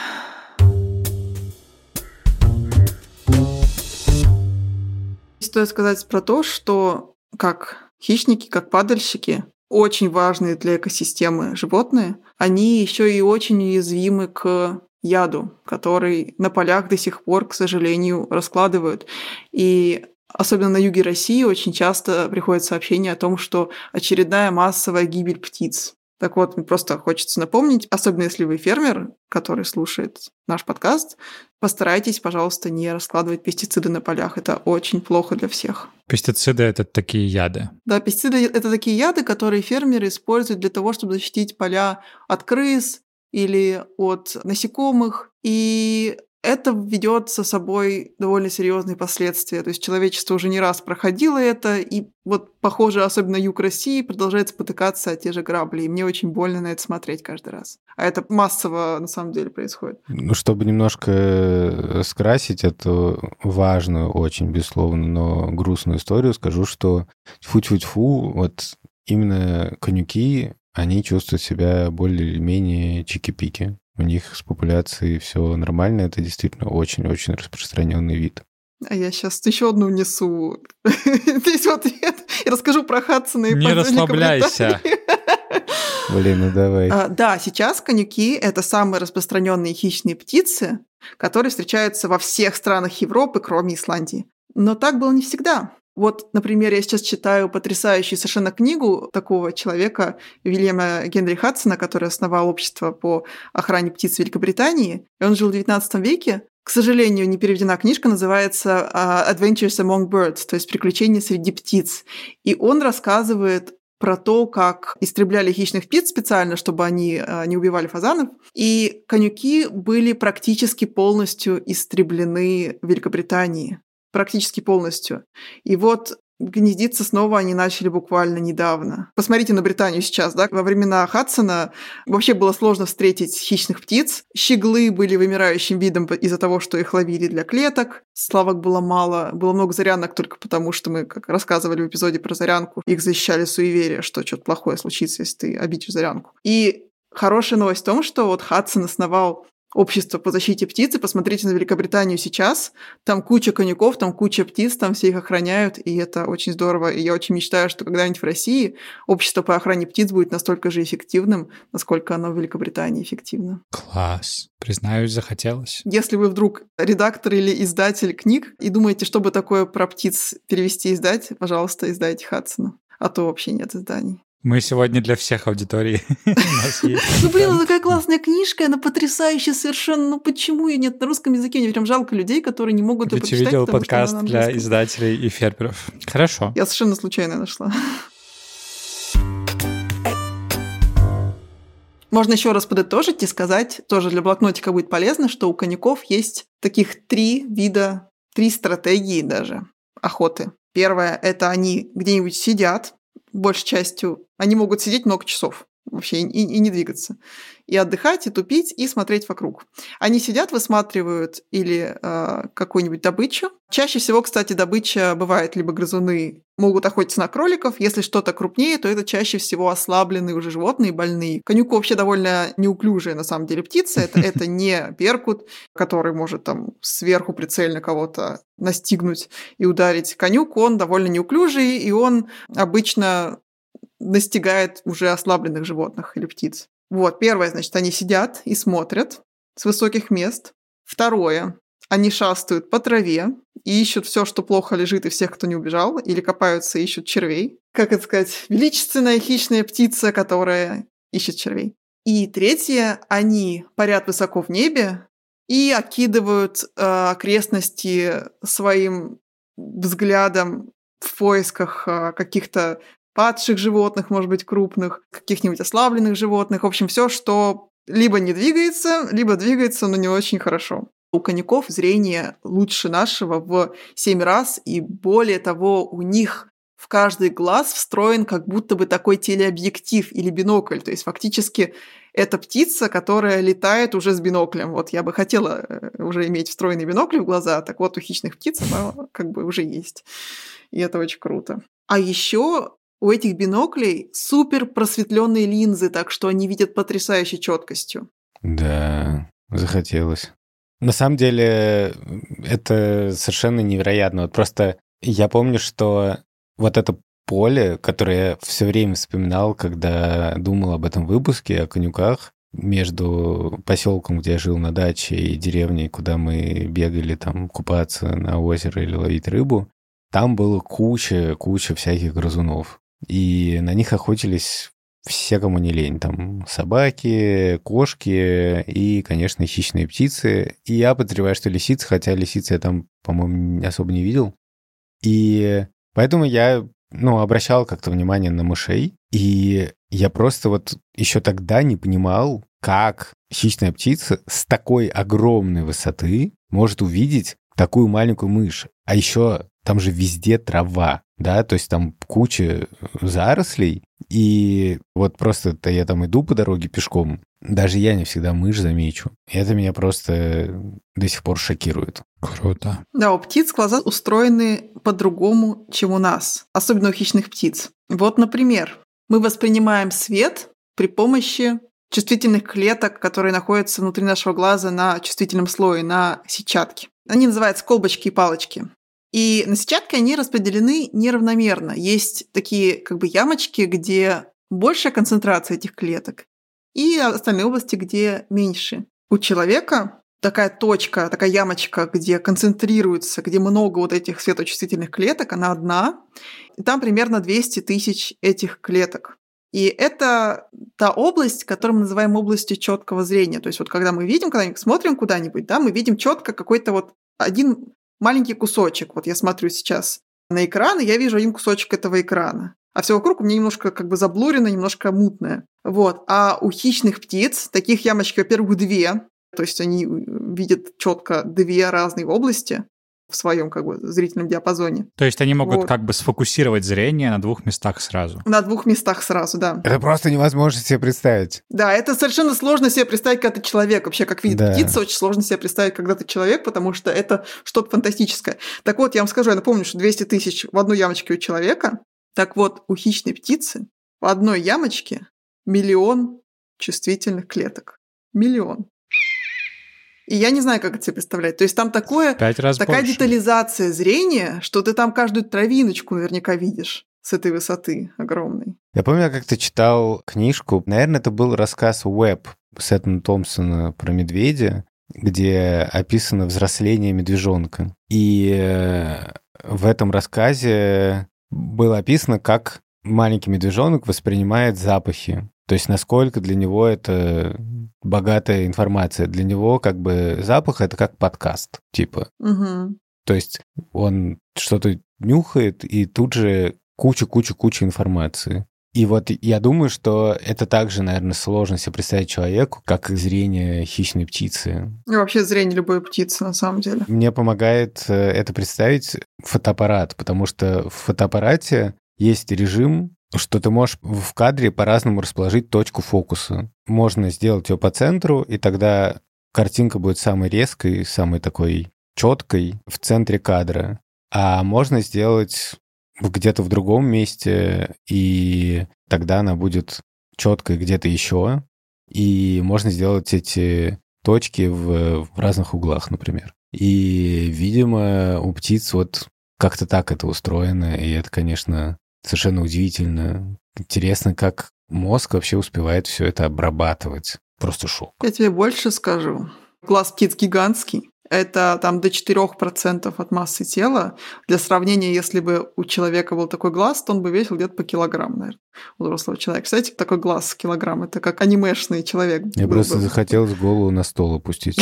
Стоит сказать про то, что как хищники, как падальщики, очень важные для экосистемы животные, они еще и очень уязвимы к яду, который на полях до сих пор, к сожалению, раскладывают. И особенно на юге России очень часто приходят сообщения о том, что очередная массовая гибель птиц. Так вот, мне просто хочется напомнить, особенно если вы фермер, который слушает наш подкаст, постарайтесь, пожалуйста, не раскладывать пестициды на полях. Это очень плохо для всех. Пестициды — это такие яды. Да, пестициды — это такие яды, которые фермеры используют для того, чтобы защитить поля от крыс или от насекомых. И это ведет за собой довольно серьезные последствия. То есть человечество уже не раз проходило это, и похоже, особенно юг России продолжает спотыкаться о те же грабли. И мне очень больно на это смотреть каждый раз. А это массово, на самом деле, происходит. Чтобы немножко скрасить эту важную, очень, безусловно, но грустную историю, скажу, что тьфу-тьфу-тьфу, именно конюки, они чувствуют себя более или менее чики-пики. У них с популяцией все нормально, это действительно очень-очень распространенный вид. А я сейчас еще одну несу. Весь ответ. И расскажу про Хадсона и не расслабляйся. Блин, давай. Да, сейчас конюки — это самые распространенные хищные птицы, которые встречаются во всех странах Европы, кроме Исландии. Но так было не всегда. Например, я сейчас читаю потрясающую совершенно книгу такого человека, Вильяма Генри Хадсона, который основал общество по охране птиц в Великобритании. И он жил в XIX веке. К сожалению, не переведена книжка, называется «Adventures Among Birds», то есть «Приключения среди птиц». И он рассказывает про то, как истребляли хищных птиц специально, чтобы они не убивали фазанов. И конюки были практически полностью истреблены в Великобритании. Практически полностью. И вот гнездиться снова они начали буквально недавно. Посмотрите на Британию сейчас, да? Во времена Хадсона вообще было сложно встретить хищных птиц. Щиглы были вымирающим видом из-за того, что их ловили для клеток. Славок было мало. Было много зарянок только потому, что мы, как рассказывали в эпизоде про зарянку, их защищали суеверия, что что-то плохое случится, если ты обидишь зарянку. И хорошая новость в том, что вот Хадсон основал общество по защите птиц, и посмотрите на Великобританию сейчас. Там куча конюков, там куча птиц, там все их охраняют, и это очень здорово. И я очень мечтаю, что когда-нибудь в России общество по охране птиц будет настолько же эффективным, насколько оно в Великобритании эффективно. Класс. Признаюсь, захотелось. Если вы вдруг редактор или издатель книг и думаете, чтобы такое про птиц перевести и издать, пожалуйста, издайте Хадсона. А то вообще нет изданий. Мы сегодня для всех аудиторий. Ну, блин, она такая классная книжка, она потрясающая совершенно. Ну, почему ее нет на русском языке? Мне прям жалко людей, которые не могут ее прочитать. Ты видел подкаст для издателей и фермеров. Хорошо. Я совершенно случайно нашла. Можно еще раз подытожить и сказать, тоже для блокнотика будет полезно, что у конюков есть таких 3 вида, 3 стратегии даже охоты. Первое – это они где-нибудь сидят, большей частью, они могут сидеть много часов вообще и не двигаться. И отдыхать, и тупить, и смотреть вокруг. Они сидят, высматривают или какую-нибудь добычу. Чаще всего, кстати, добыча бывает либо грызуны могут охотиться на кроликов. Если что-то крупнее, то это чаще всего ослабленные уже животные, больные. Конюк вообще довольно неуклюжая, на самом деле, птица. Это не беркут, который может там сверху прицельно кого-то настигнуть и ударить. Конюк, он довольно неуклюжий, и он обычно настигает уже ослабленных животных или птиц. Вот, первое, значит, они сидят и смотрят с высоких мест. Второе, они шастают по траве и ищут все, что плохо лежит, и всех, кто не убежал, или копаются и ищут червей. Как это сказать? Величественная хищная птица, которая ищет червей. И третье, они парят высоко в небе и окидывают окрестности своим взглядом в поисках каких-то падших животных, может быть, крупных, каких-нибудь ослабленных животных. В общем, все, что либо не двигается, либо двигается, но не очень хорошо. У конюков зрение лучше нашего в 7 раз, и более того, у них в каждый глаз встроен как будто бы такой телеобъектив или бинокль. То есть фактически это птица, которая летает уже с биноклем. Вот я бы хотела уже иметь встроенный бинокль в глаза, так вот у хищных птиц она как бы уже есть. И это очень круто. А еще у этих биноклей супер просветленные линзы, так что они видят потрясающей четкостью. Да, захотелось. На самом деле, это совершенно невероятно. Вот просто я помню, что вот это поле, которое я все время вспоминал, когда думал об этом выпуске, о конюках, между поселком, где я жил на даче, и деревней, куда мы бегали там купаться на озеро или ловить рыбу, там было куча всяких грызунов. И на них охотились все, кому не лень. Там собаки, кошки и, конечно, хищные птицы. И я подозреваю, что лисицы, хотя лисицы я там, по-моему, особо не видел. И поэтому я, обращал как-то внимание на мышей. И я просто вот еще тогда не понимал, как хищная птица с такой огромной высоты может увидеть такую маленькую мышь. А еще там же везде трава, да, то есть там куча зарослей, и вот просто я там иду по дороге пешком, даже я не всегда мышь замечу. И это меня просто до сих пор шокирует. Круто. Да, у птиц глаза устроены по-другому, чем у нас, особенно у хищных птиц. Вот, например, мы воспринимаем свет при помощи чувствительных клеток, которые находятся внутри нашего глаза на чувствительном слое, на сетчатке. Они называются колбочки и палочки. И на сетчатке они распределены неравномерно. Есть такие как бы ямочки, где большая концентрация этих клеток, и остальные области, где меньше. У человека такая точка, такая ямочка, где концентрируется, где много вот этих светочувствительных клеток, она одна, и там примерно 200 тысяч этих клеток. И это та область, которую мы называем областью четкого зрения. То есть вот когда мы видим, когда мы смотрим куда-нибудь, да, мы видим четко какой-то вот один маленький кусочек. Вот я смотрю сейчас на экран, и я вижу один кусочек этого экрана. а все вокруг у меня немножко как бы заблурено, немножко мутное. Вот. А у хищных птиц таких ямочек, во-первых, 2, то есть они видят четко 2 разные области в своем как бы зрительном диапазоне. То есть они могут как бы сфокусировать зрение на 2 местах сразу. На 2 местах сразу, да. Это просто невозможно себе представить. Да, это совершенно сложно себе представить, когда ты человек. Вообще, как видит птица, очень сложно себе представить, когда ты человек, потому что это что-то фантастическое. Так вот, я вам скажу, я напомню, что 200 тысяч в одной ямочке у человека. Так вот, у хищной птицы в одной ямочке 1 миллион чувствительных клеток. 1 миллион. И я не знаю, как это себе представлять. То есть там такая детализация зрения, что ты там каждую травиночку наверняка видишь с этой высоты огромной. Я помню, я как-то читал книжку, наверное, это был рассказ «Уэб» Сеттона Томпсона про медведя, где описано взросление медвежонка. И в этом рассказе было описано, как маленький медвежонок воспринимает запахи. То есть насколько для него это богатая информация. Для него как бы запах — это как подкаст, типа. Угу. То есть он что-то нюхает, и тут же куча информации. И вот я думаю, что это также, наверное, сложно себе представить человеку, как и зрение хищной птицы. И вообще зрение любой птицы, на самом деле. Мне помогает это представить фотоаппарат, потому что в фотоаппарате есть режим, что ты можешь в кадре по-разному расположить точку фокуса. Можно сделать ее по центру, и тогда картинка будет самой резкой, самой такой четкой в центре кадра. А можно сделать где-то в другом месте, и тогда она будет четкой где-то еще. И можно сделать эти точки в разных углах, например. И, видимо, у птиц вот как-то так это устроено, и это, конечно, совершенно удивительно. Интересно, как мозг вообще успевает все это обрабатывать. Просто шок. Я тебе больше скажу. Глаз птиц гигантский. Это там до 4% от массы тела. Для сравнения, если бы у человека был такой глаз, то он бы весил где-то по килограмм, наверное, у взрослого человека. Кстати, такой глаз килограмм, это как анимешный человек. Я просто захотелось голову на стол опустить.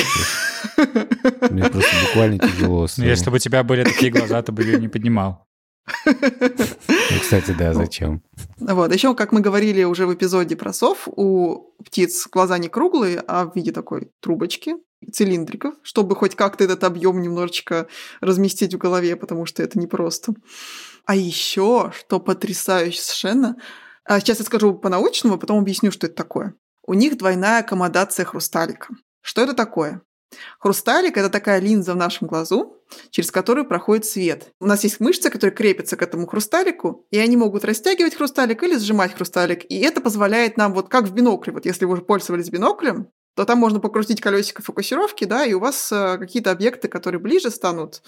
Мне просто буквально тяжело. Если бы у тебя были такие глаза, ты бы ее не поднимал. Ну, кстати, да, зачем? Вот. Еще, как мы говорили уже в эпизоде про сов, у птиц глаза не круглые, а в виде такой трубочки, цилиндриков, чтобы хоть как-то этот объем немножечко разместить в голове, потому что это непросто. А еще, что потрясающе совершенно, сейчас я скажу по-научному, а потом объясню, что это такое. У них двойная аккомодация хрусталика. Что это такое? Хрусталик – это такая линза в нашем глазу, через которую проходит свет. У нас есть мышцы, которые крепятся к этому хрусталику, и они могут растягивать хрусталик или сжимать хрусталик. И это позволяет нам, вот как в бинокле, вот если вы уже пользовались биноклем, то там можно покрутить колесико фокусировки, да, и у вас какие-то объекты, которые ближе станут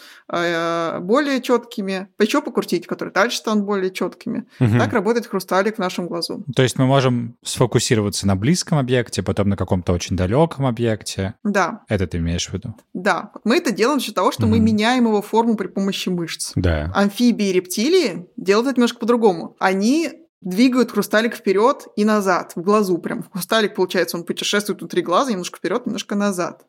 более четкими, еще покрутить, которые дальше станут более четкими. Угу. Так работает хрусталик в нашем глазу. То есть мы можем сфокусироваться на близком объекте, потом на каком-то очень далеком объекте. Да. Это ты имеешь в виду? Да. Мы это делаем за счет того, что мы меняем его форму при помощи мышц. Да. Амфибии и рептилии делают это немножко по-другому. Они двигают хрусталик вперед и назад, в глазу прям. Хрусталик, получается, он путешествует внутри глаза, немножко вперед, немножко назад.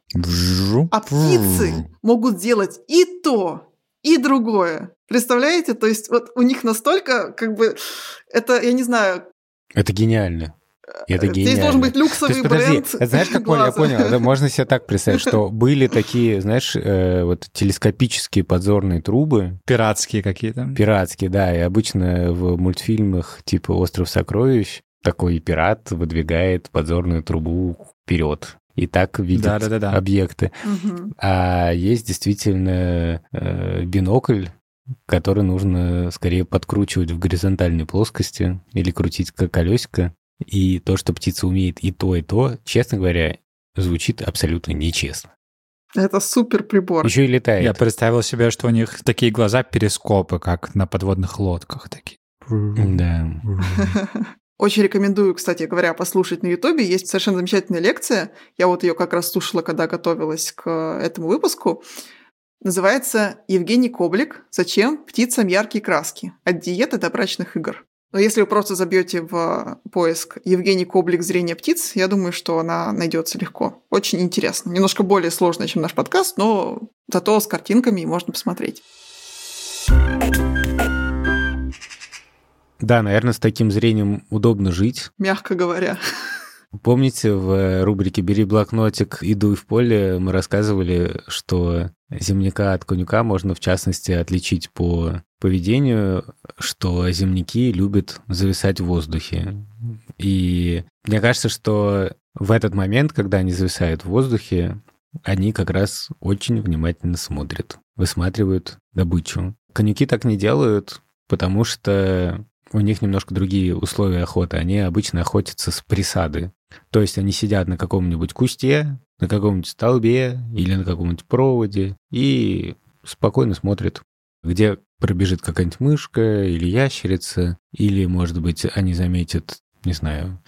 А птицы могут делать и то, и другое. Представляете? То есть вот у них настолько, как бы, это, я не знаю... Это гениально. Это гениально. Здесь должен быть люксовый бренд. Знаешь, как я понял? Можно себе так представить, что были такие, знаешь, вот телескопические подзорные трубы. Пиратские какие-то. Пиратские, да. И обычно в мультфильмах типа «Остров сокровищ» такой пират выдвигает подзорную трубу вперед. И так видят объекты. Угу. А есть действительно бинокль, который нужно скорее подкручивать в горизонтальной плоскости или крутить как колесико. И то, что птица умеет и то, честно говоря, звучит абсолютно нечестно. Это супер прибор. Еще и летает. Я представил себе, что у них такие глаза перископы, как на подводных лодках такие. Да. Очень рекомендую, кстати говоря, послушать на Ютубе. Есть совершенно замечательная лекция. Я вот ее как раз слушала, когда готовилась к этому выпуску. Называется «Евгений Коблик. Зачем птицам яркие краски? От диеты до брачных игр». Но если вы просто забьете в поиск «Евгений Коблик. Зрение птиц», я думаю, что она найдется легко. Очень интересно. Немножко более сложно, чем наш подкаст, но зато с картинками можно посмотреть. Да, наверное, с таким зрением удобно жить. Мягко говоря. Помните, в рубрике «Бери блокнотик и дуй в поле» мы рассказывали, что земляка от конюка можно, в частности, отличить по поведению, что земляки любят зависать в воздухе. И мне кажется, что в этот момент, когда они зависают в воздухе, они как раз очень внимательно смотрят, высматривают добычу. Конюки так не делают, потому что у них немножко другие условия охоты. Они обычно охотятся с присады. То есть они сидят на каком-нибудь кусте, на каком-нибудь столбе или на каком-нибудь проводе и спокойно смотрят, где пробежит какая-нибудь мышка или ящерица, или, может быть, они заметят, не знаю,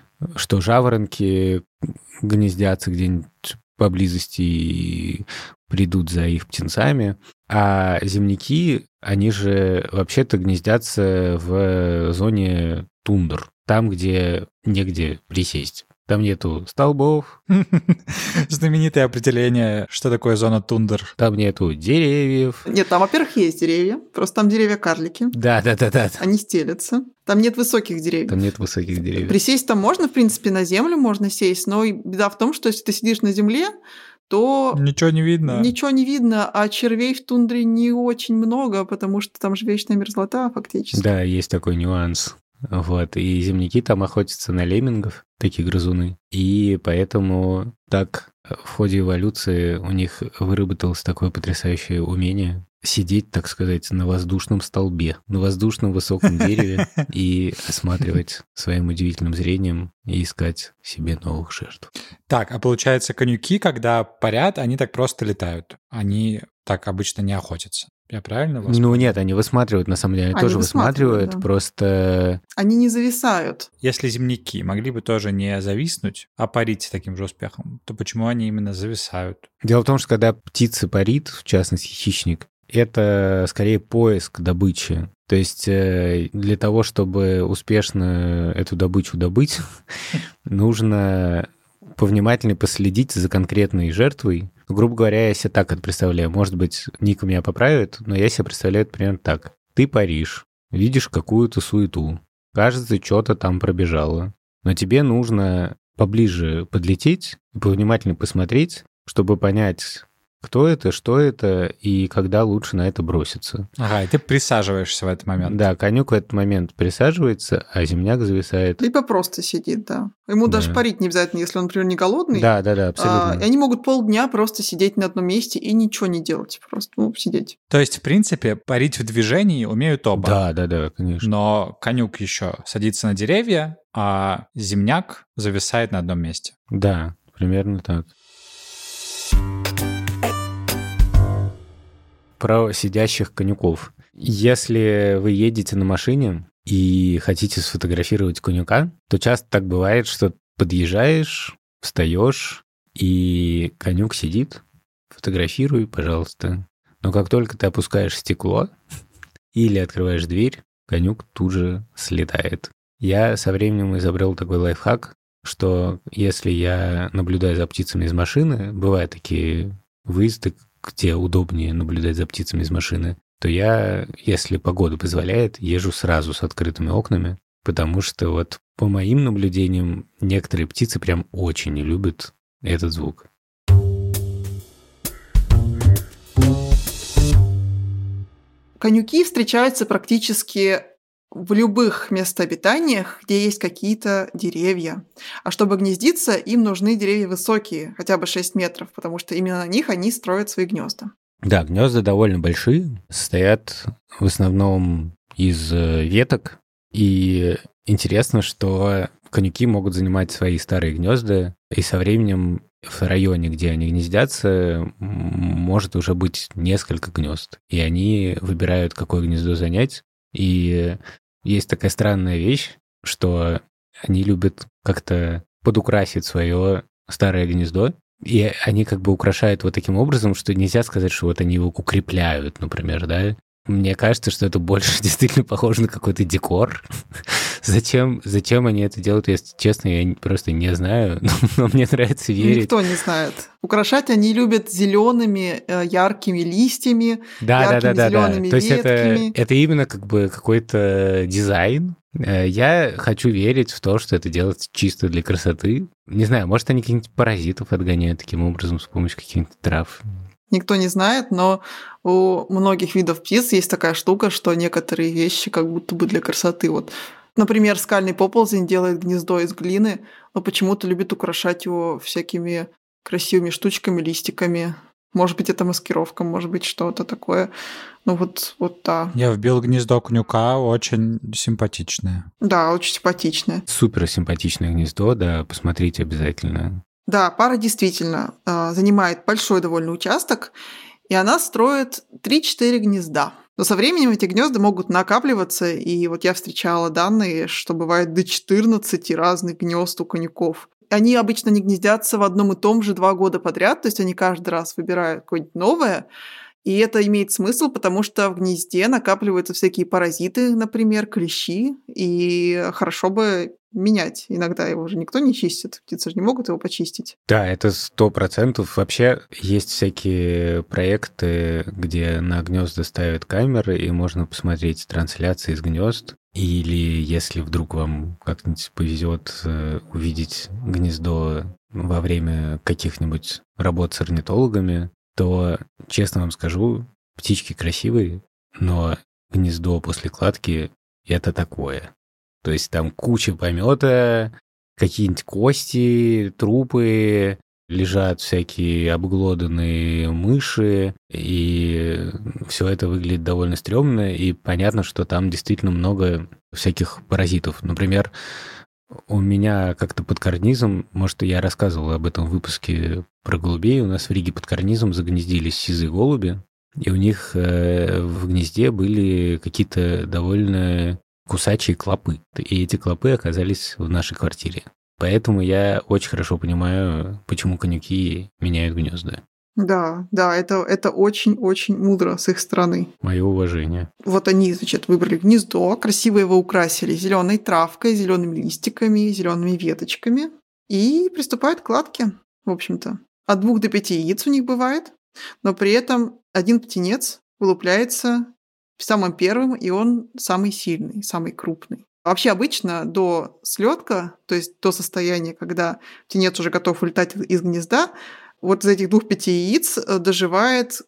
что жаворонки гнездятся где-нибудь поблизости и придут за их птенцами. А земляки, они же вообще-то гнездятся в зоне тундр, там, где негде присесть. Там нету столбов. Знаменитое определение, что такое зона тундр. Там нету деревьев. Нет, там, во-первых, есть деревья, просто там деревья-карлики. Да. Они стелятся. Там нет высоких деревьев. Там нет высоких деревьев. Присесть там можно, в принципе, на землю можно сесть, но беда в том, что если ты сидишь на земле, то... Ничего не видно. Ничего не видно, а червей в тундре не очень много, потому что там же вечная мерзлота фактически. Да, есть такой нюанс. Вот, и земляки там охотятся на леммингов, такие грызуны. И поэтому так в ходе эволюции у них выработалось такое потрясающее умение сидеть, так сказать, на воздушном столбе, на воздушном высоком дереве и осматривать своим удивительным зрением и искать себе новых жертв. Так, а получается, конюки, когда парят, они так просто летают. Они так обычно не охотятся. Я правильно вас понял? Нет, они высматривают, на самом деле, они тоже высматривают, да. Просто... Они не зависают. Если земляки могли бы тоже не зависнуть, а парить с таким же успехом, то почему они именно зависают? Дело в том, что когда птица парит, в частности хищник, это скорее поиск добычи. То есть для того, чтобы успешно эту добычу добыть, нужно повнимательнее последить за конкретной жертвой. Грубо говоря, я себе так это представляю. Может быть, Ник меня поправит, но я себе представляю это примерно так. Ты паришь, видишь какую-то суету. Кажется, что-то там пробежало. Но тебе нужно поближе подлететь и повнимательнее посмотреть, чтобы понять, кто это, что это и когда лучше на это броситься. Ага, и ты присаживаешься в этот момент. Да, конюк в этот момент присаживается, а земляк зависает. Либо просто сидит, да. Ему даже парить не обязательно, если он, например, не голодный. Да, абсолютно. И они могут полдня просто сидеть на одном месте и ничего не делать. Просто сидеть. То есть, в принципе, парить в движении умеют оба. Да, конечно. Но конюк еще садится на деревья, а земляк зависает на одном месте. Да, примерно так. Про сидящих конюков. Если вы едете на машине и хотите сфотографировать конюка, то часто так бывает, что подъезжаешь, встаешь, и конюк сидит. Фотографируй, пожалуйста. Но как только ты опускаешь стекло или открываешь дверь, конюк тут же слетает. Я со временем изобрел такой лайфхак, что если я наблюдаю за птицами из машины, бывают такие выезды, где удобнее наблюдать за птицами из машины, то я, если погода позволяет, езжу сразу с открытыми окнами, потому что вот по моим наблюдениям некоторые птицы прям очень не любят этот звук. Конюки встречаются практически в любых местообитаниях, где есть какие-то деревья. А чтобы гнездиться, им нужны деревья высокие, хотя бы 6 метров, потому что именно на них они строят свои гнезда. Да, гнезда довольно большие, состоят в основном из веток. И интересно, что конюки могут занимать свои старые гнезда, и со временем в районе, где они гнездятся, может уже быть несколько гнезд. И они выбирают, какое гнездо занять. И есть такая странная вещь, что они любят как-то подукрасить свое старое гнездо, и они как бы украшают вот таким образом, что нельзя сказать, что вот они его укрепляют, например, да. Мне кажется, что это больше действительно похоже на какой-то декор Зачем они это делают, если честно, я просто не знаю, но мне нравится верить. Никто не знает. Украшать они любят зелеными яркими листьями, Да. зелеными То есть ветками. это именно как бы какой-то дизайн. Я хочу верить в то, что это делается чисто для красоты. Не знаю, может, они каких-нибудь паразитов отгоняют таким образом с помощью каких-нибудь трав. Никто не знает, но у многих видов птиц есть такая штука, что некоторые вещи как будто бы для красоты. Вот, например, скальный поползень делает гнездо из глины, но почему-то любит украшать его всякими красивыми штучками, листиками. Может быть, это маскировка, может быть, что-то такое. Ну вот да. Я вбил гнездо конюка, очень симпатичное. Да, очень симпатичное. Супер симпатичное гнездо, да, посмотрите обязательно. Да, пара действительно занимает большой довольно участок, и она строит 3-4 гнезда. Но со временем эти гнезда могут накапливаться, и вот я встречала данные, что бывает до 14 разных гнезд у конюков. Они обычно не гнездятся в одном и том же 2 года подряд, то есть они каждый раз выбирают какое-нибудь новое, и это имеет смысл, потому что в гнезде накапливаются всякие паразиты, например, клещи, и хорошо бы менять. Иногда его уже никто не чистит, птицы же не могут его почистить. Да, это 100%. Вообще есть всякие проекты, где на гнезда ставят камеры, и можно посмотреть трансляции из гнезд. Или если вдруг вам как-нибудь повезет увидеть гнездо во время каких-нибудь работ с орнитологами, то, честно вам скажу, птички красивые, но гнездо после кладки — это такое. То есть там куча помета, какие-нибудь кости, трупы, лежат всякие обглоданные мыши, и все это выглядит довольно стрёмно, и понятно, что там действительно много всяких паразитов. Например, у меня как-то под карнизом, может, я рассказывал об этом в выпуске про голубей, у нас в Риге под карнизом загнездились сизые голуби, и у них в гнезде были какие-то довольно кусачие клопы, и эти клопы оказались в нашей квартире. Поэтому я очень хорошо понимаю, почему конюки меняют гнезда. Да, это очень-очень мудро с их стороны. Мое уважение. Вот они, значит, выбрали гнездо, красиво его украсили зеленой травкой, зелеными листиками, зелеными веточками и приступают к кладке, в общем-то. От 2 до 5 яиц у них бывает, но при этом один птенец вылупляется самым первым, и он самый сильный, самый крупный. Вообще обычно до слетка, то есть до состояния, когда птенец уже готов улетать из гнезда, вот из этих 2-5 яиц доживает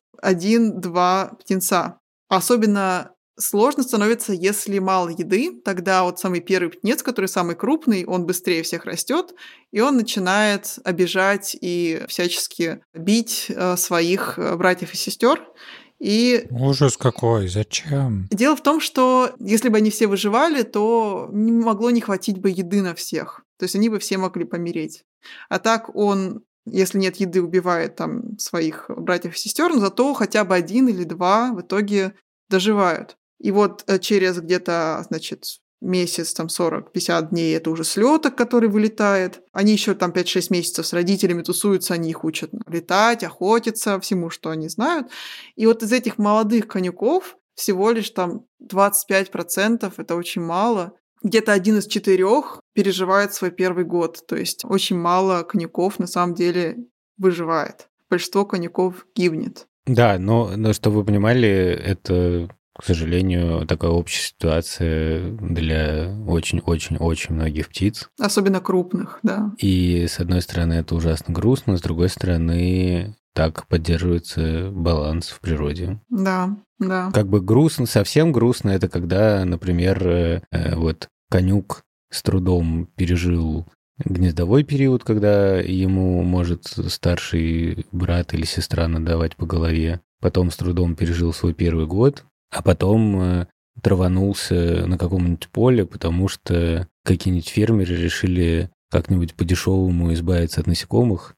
1-2 птенца. Особенно сложно становится, если мало еды, тогда вот самый первый птенец, который самый крупный, он быстрее всех растет, и он начинает обижать и всячески бить своих братьев и сестер. И ужас какой, зачем? дело в том, что если бы они все выживали, то не могло не хватить бы еды на всех. То есть они бы все могли помереть. А так он, если нет еды, убивает там своих братьев и сестер, но зато хотя бы 1 или 2 в итоге доживают. И вот через где-то, значит, месяц, там 40-50 дней это уже слеток, который вылетает. Они еще там 5-6 месяцев с родителями тусуются, они их учат летать, охотиться, всему, что они знают. И вот из этих молодых конюков всего лишь там 25%, это очень мало. Где-то 1 из 4 переживает свой первый год. То есть очень мало конюков на самом деле выживает. Большинство конюков гибнет. Да, но чтобы вы понимали, это, к сожалению, такая общая ситуация для очень-очень-очень многих птиц. Особенно крупных, да. И, с одной стороны, это ужасно грустно, с другой стороны, так поддерживается баланс в природе. Да. Как бы грустно, совсем грустно, это когда, например, вот конюк с трудом пережил гнездовой период, когда ему может старший брат или сестра надавать по голове, потом с трудом пережил свой первый год, а потом траванулся на каком-нибудь поле, потому что какие-нибудь фермеры решили как-нибудь по-дешевому избавиться от насекомых.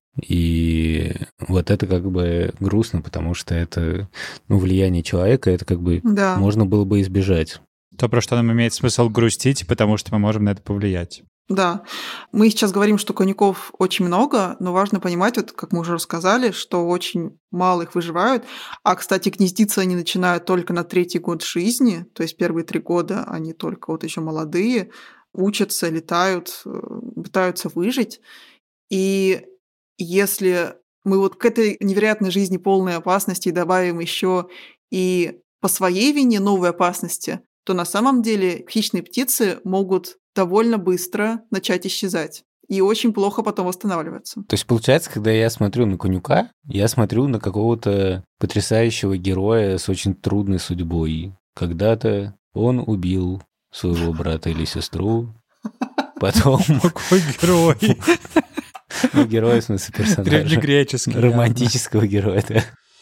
И вот это как бы грустно, потому что это, влияние человека, это как бы можно было бы избежать. То, про что нам имеет смысл грустить, потому что мы можем на это повлиять. Да. Мы сейчас говорим, что конюков очень много, но важно понимать, вот, как мы уже рассказали, что очень мало их выживают. А, кстати, гнездиться они начинают только на 3-й год жизни, то есть первые 3 года они только вот еще молодые, учатся, летают, пытаются выжить. И если мы вот к этой невероятной жизни полной опасности добавим еще и по своей вине новые опасности, то на самом деле хищные птицы могут довольно быстро начать исчезать и очень плохо потом восстанавливаться. То есть, получается, когда я смотрю на конюка, я смотрю на какого-то потрясающего героя с очень трудной судьбой. Когда-то он убил своего брата или сестру, потом... Какой герой? Ну, герой, в смысле, персонажа. Древнегреческий. Романтического героя, да.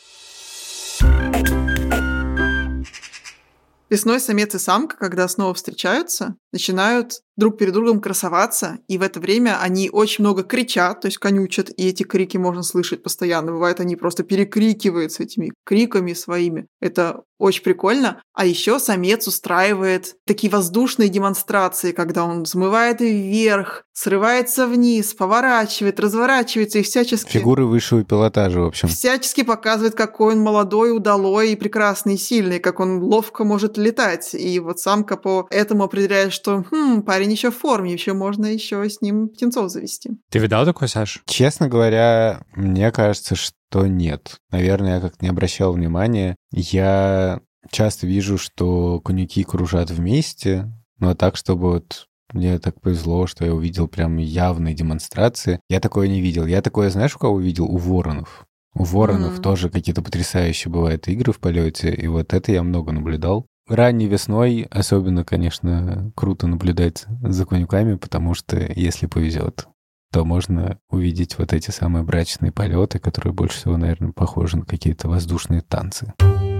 Весной самец и самка, когда снова встречаются, начинают друг перед другом красоваться, и в это время они очень много кричат, то есть конючат, и эти крики можно слышать постоянно. Бывает, они просто перекрикиваются этими криками своими. Это очень прикольно. А еще самец устраивает такие воздушные демонстрации, когда он взмывает вверх, срывается вниз, поворачивает, разворачивается и всячески... Фигуры высшего пилотажа, в общем. Всячески показывает, какой он молодой, удалой и прекрасный, и сильный, как он ловко может летать. И вот самка по этому определяет, что парень еще в форме, еще можно еще с ним птенцов завести. Ты видал такое, Саш? Честно говоря, мне кажется, что нет. Наверное, я как-то не обращал внимания. Я часто вижу, что конюки кружат вместе, но так, чтобы вот мне так повезло, что я увидел прям явные демонстрации. Я такое не видел. Я такое, знаешь, у кого видел? У воронов. У воронов тоже какие-то потрясающие бывают игры в полете, и вот это я много наблюдал. Ранней весной особенно, конечно, круто наблюдать за конюками, потому что, если повезет, то можно увидеть вот эти самые брачные полеты, которые больше всего, наверное, похожи на какие-то воздушные танцы.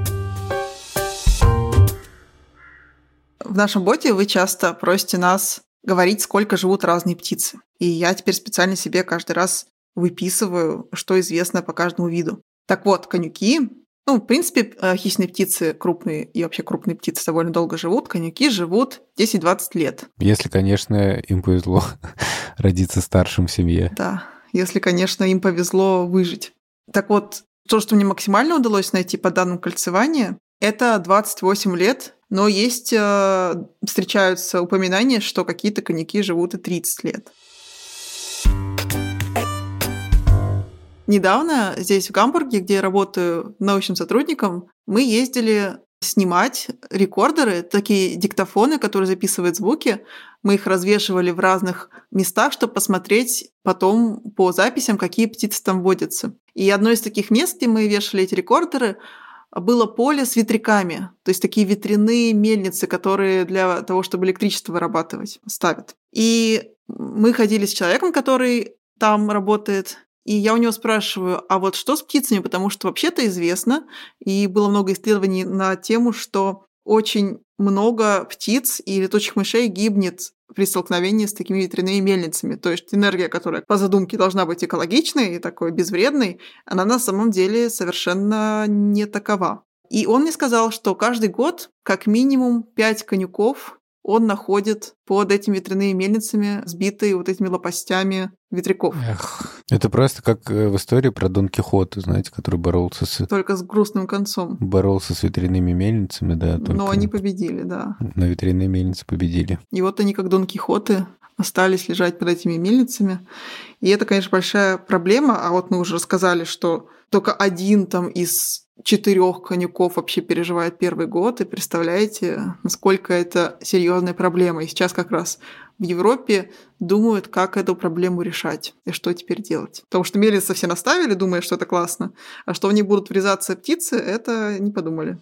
В нашем боте вы часто просите нас говорить, сколько живут разные птицы. И я теперь специально себе каждый раз выписываю, что известно по каждому виду. Так вот, конюки... в принципе, хищные птицы крупные и вообще крупные птицы довольно долго живут. Конюки живут 10-20 лет. Если, конечно, им повезло родиться старшим в семье. Да, если, конечно, им повезло выжить. Так вот, то, что мне максимально удалось найти по данным кольцевания, это 28 лет, но есть, встречаются упоминания, что какие-то конюки живут и 30 лет. Недавно здесь, в Гамбурге, где я работаю научным сотрудником, мы ездили снимать рекордеры, такие диктофоны, которые записывают звуки. Мы их развешивали в разных местах, чтобы посмотреть потом по записям, какие птицы там водятся. И одно из таких мест, где мы вешали эти рекордеры, было поле с ветряками, то есть такие ветряные мельницы, которые для того, чтобы электричество вырабатывать, ставят. И мы ходили с человеком, который там работает, и я у него спрашиваю, а вот что с птицами? Потому что вообще-то известно, и было много исследований на тему, что очень много птиц и летучих мышей гибнет при столкновении с такими ветряными мельницами. То есть энергия, которая по задумке должна быть экологичной и такой безвредной, она на самом деле совершенно не такова. И он мне сказал, что каждый год как минимум 5 конюков он находит под этими ветряными мельницами, сбитые вот этими лопастями ветряков. Это просто как в истории про Дон Кихота, знаете, который боролся с... Только с грустным концом. Боролся с ветряными мельницами, да. Но они победили, да. Но ветряные мельницы победили. И вот они, как Дон Кихоты, остались лежать под этими мельницами. И это, конечно, большая проблема. А вот мы уже рассказали, что только один там из 4 конюков вообще переживает первый год. И представляете, насколько это серьезная проблема. И сейчас как раз в Европе думают, как эту проблему решать и что теперь делать. Потому что мельницы все наставили, думая, что это классно. А что в них будут врезаться птицы, это не подумали.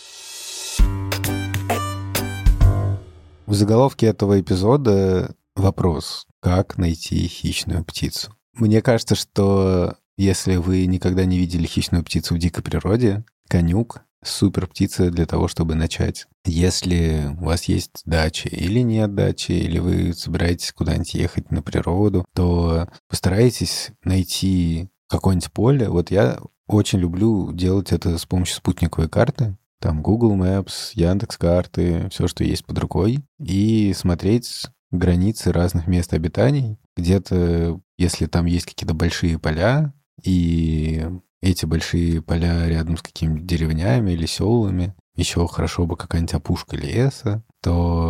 В заголовке этого эпизода вопрос: как найти хищную птицу? Мне кажется, что если вы никогда не видели хищную птицу в дикой природе, конюк — супер птица для того, чтобы начать. Если у вас есть дача или нет дачи, или вы собираетесь куда-нибудь ехать на природу, то постарайтесь найти какое-нибудь поле. Вот я очень люблю делать это с помощью спутниковой карты. Там Google Maps, Яндекс.Карты, все, что есть под рукой, и смотреть границы разных мест обитаний. Где-то, если там есть какие-то большие поля, и эти большие поля рядом с какими-то деревнями или селами, еще хорошо бы какая-нибудь опушка леса, то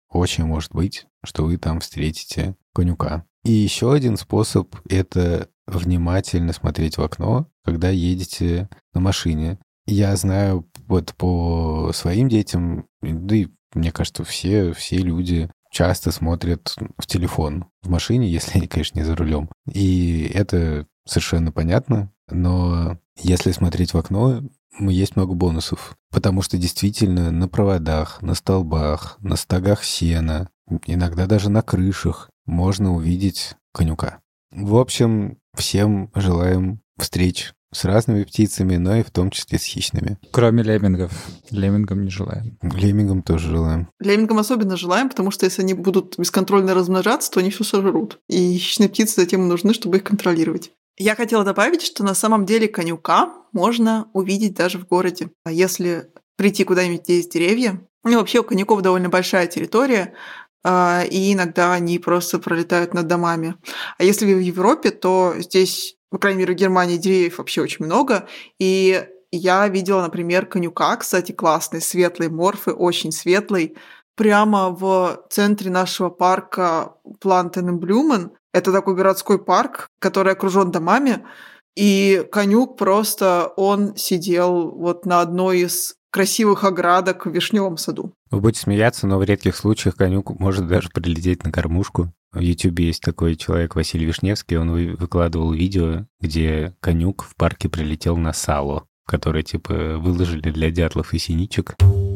очень может быть, что вы там встретите конюка. И еще один способ — это внимательно смотреть в окно, когда едете на машине. Я знаю вот по своим детям, да и мне кажется, все люди часто смотрят в телефон в машине, если они, конечно, не за рулем. И это совершенно понятно, но если смотреть в окно, есть много бонусов, потому что действительно на проводах, на столбах, на стогах сена, иногда даже на крышах можно увидеть конюка. В общем, всем желаем встреч с разными птицами, но и в том числе с хищными. Кроме леммингов. Леммингам не желаем. Леммингам тоже желаем. Леммингам особенно желаем, потому что если они будут бесконтрольно размножаться, то они все сожрут. И хищные птицы затем нужны, чтобы их контролировать. Я хотела добавить, что на самом деле конюка можно увидеть даже в городе. А если прийти куда-нибудь, где есть деревья, вообще у конюков довольно большая территория, и иногда они просто пролетают над домами. А если вы в Европе, то здесь, по крайней мере, в Германии деревьев вообще очень много, и я видела, например, конюка, кстати, классный, светлый, морфы, очень светлый, прямо в центре нашего парка Плантенблюмен. Это такой городской парк, который окружен домами, и конюк просто, он сидел вот на одной из красивых оградок в вишневом саду. Вы будете смеяться, но в редких случаях конюк может даже прилететь на кормушку. В Ютубе есть такой человек, Василий Вишневский, он выкладывал видео, где конюк в парке прилетел на сало, которое, типа, выложили для дятлов и синичек.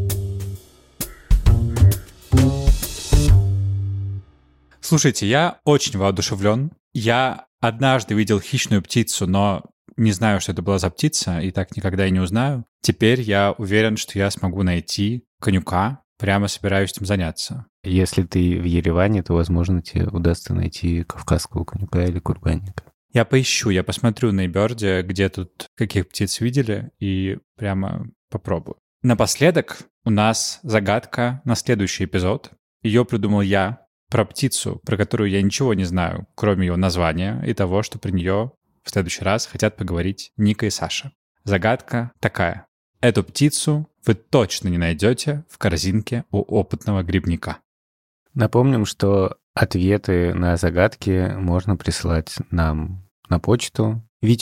Слушайте, я очень воодушевлен. Я однажды видел хищную птицу, но не знаю, что это была за птица, и так никогда и не узнаю. Теперь я уверен, что я смогу найти конюка. Прямо собираюсь этим заняться. Если ты в Ереване, то, возможно, тебе удастся найти кавказского конюка или курганника. Я поищу, я посмотрю на eBird, где тут каких птиц видели, и прямо попробую. Напоследок у нас загадка на следующий эпизод. Ее придумал я, про птицу, про которую я ничего не знаю, кроме ее названия и того, что про нее в следующий раз хотят поговорить Ника и Саша. Загадка такая. Эту птицу вы точно не найдете в корзинке у опытного грибника. Напомним, что ответы на загадки можно присылать нам на почту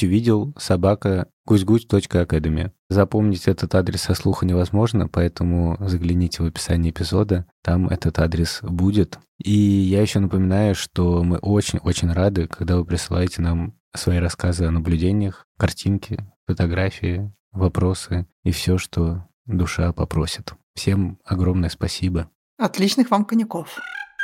vituvidел@gusguсь.academy. Запомнить этот адрес со слуха невозможно, поэтому загляните в описание эпизода, там этот адрес будет. И я еще напоминаю, что мы очень-очень рады, когда вы присылаете нам свои рассказы о наблюдениях, картинки, фотографии, вопросы и все, что душа попросит. Всем огромное спасибо. Отличных вам коньяков.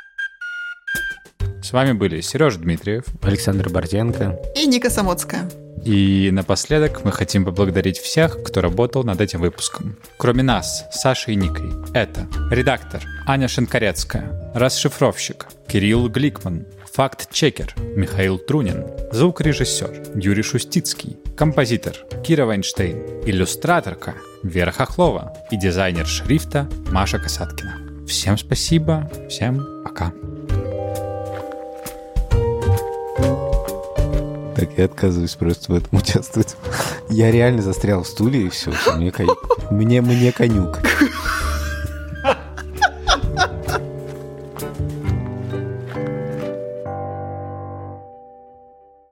С вами были Сережа Дмитриев, Александр Борзенко И Ника Самоцкая. И напоследок мы хотим поблагодарить всех, кто работал над этим выпуском. Кроме нас, Сашей и Никой, это редактор Аня Шинкарецкая, расшифровщик Кирилл Гликман, факт-чекер Михаил Трунин, звукорежиссер Юрий Шустицкий, композитор Кира Вайнштейн, иллюстраторка Вера Хохлова и дизайнер шрифта Маша Касаткина. Всем спасибо, всем пока. Так, я отказываюсь просто в этом участвовать. Я реально застрял в стуле, и все. Мне конюк.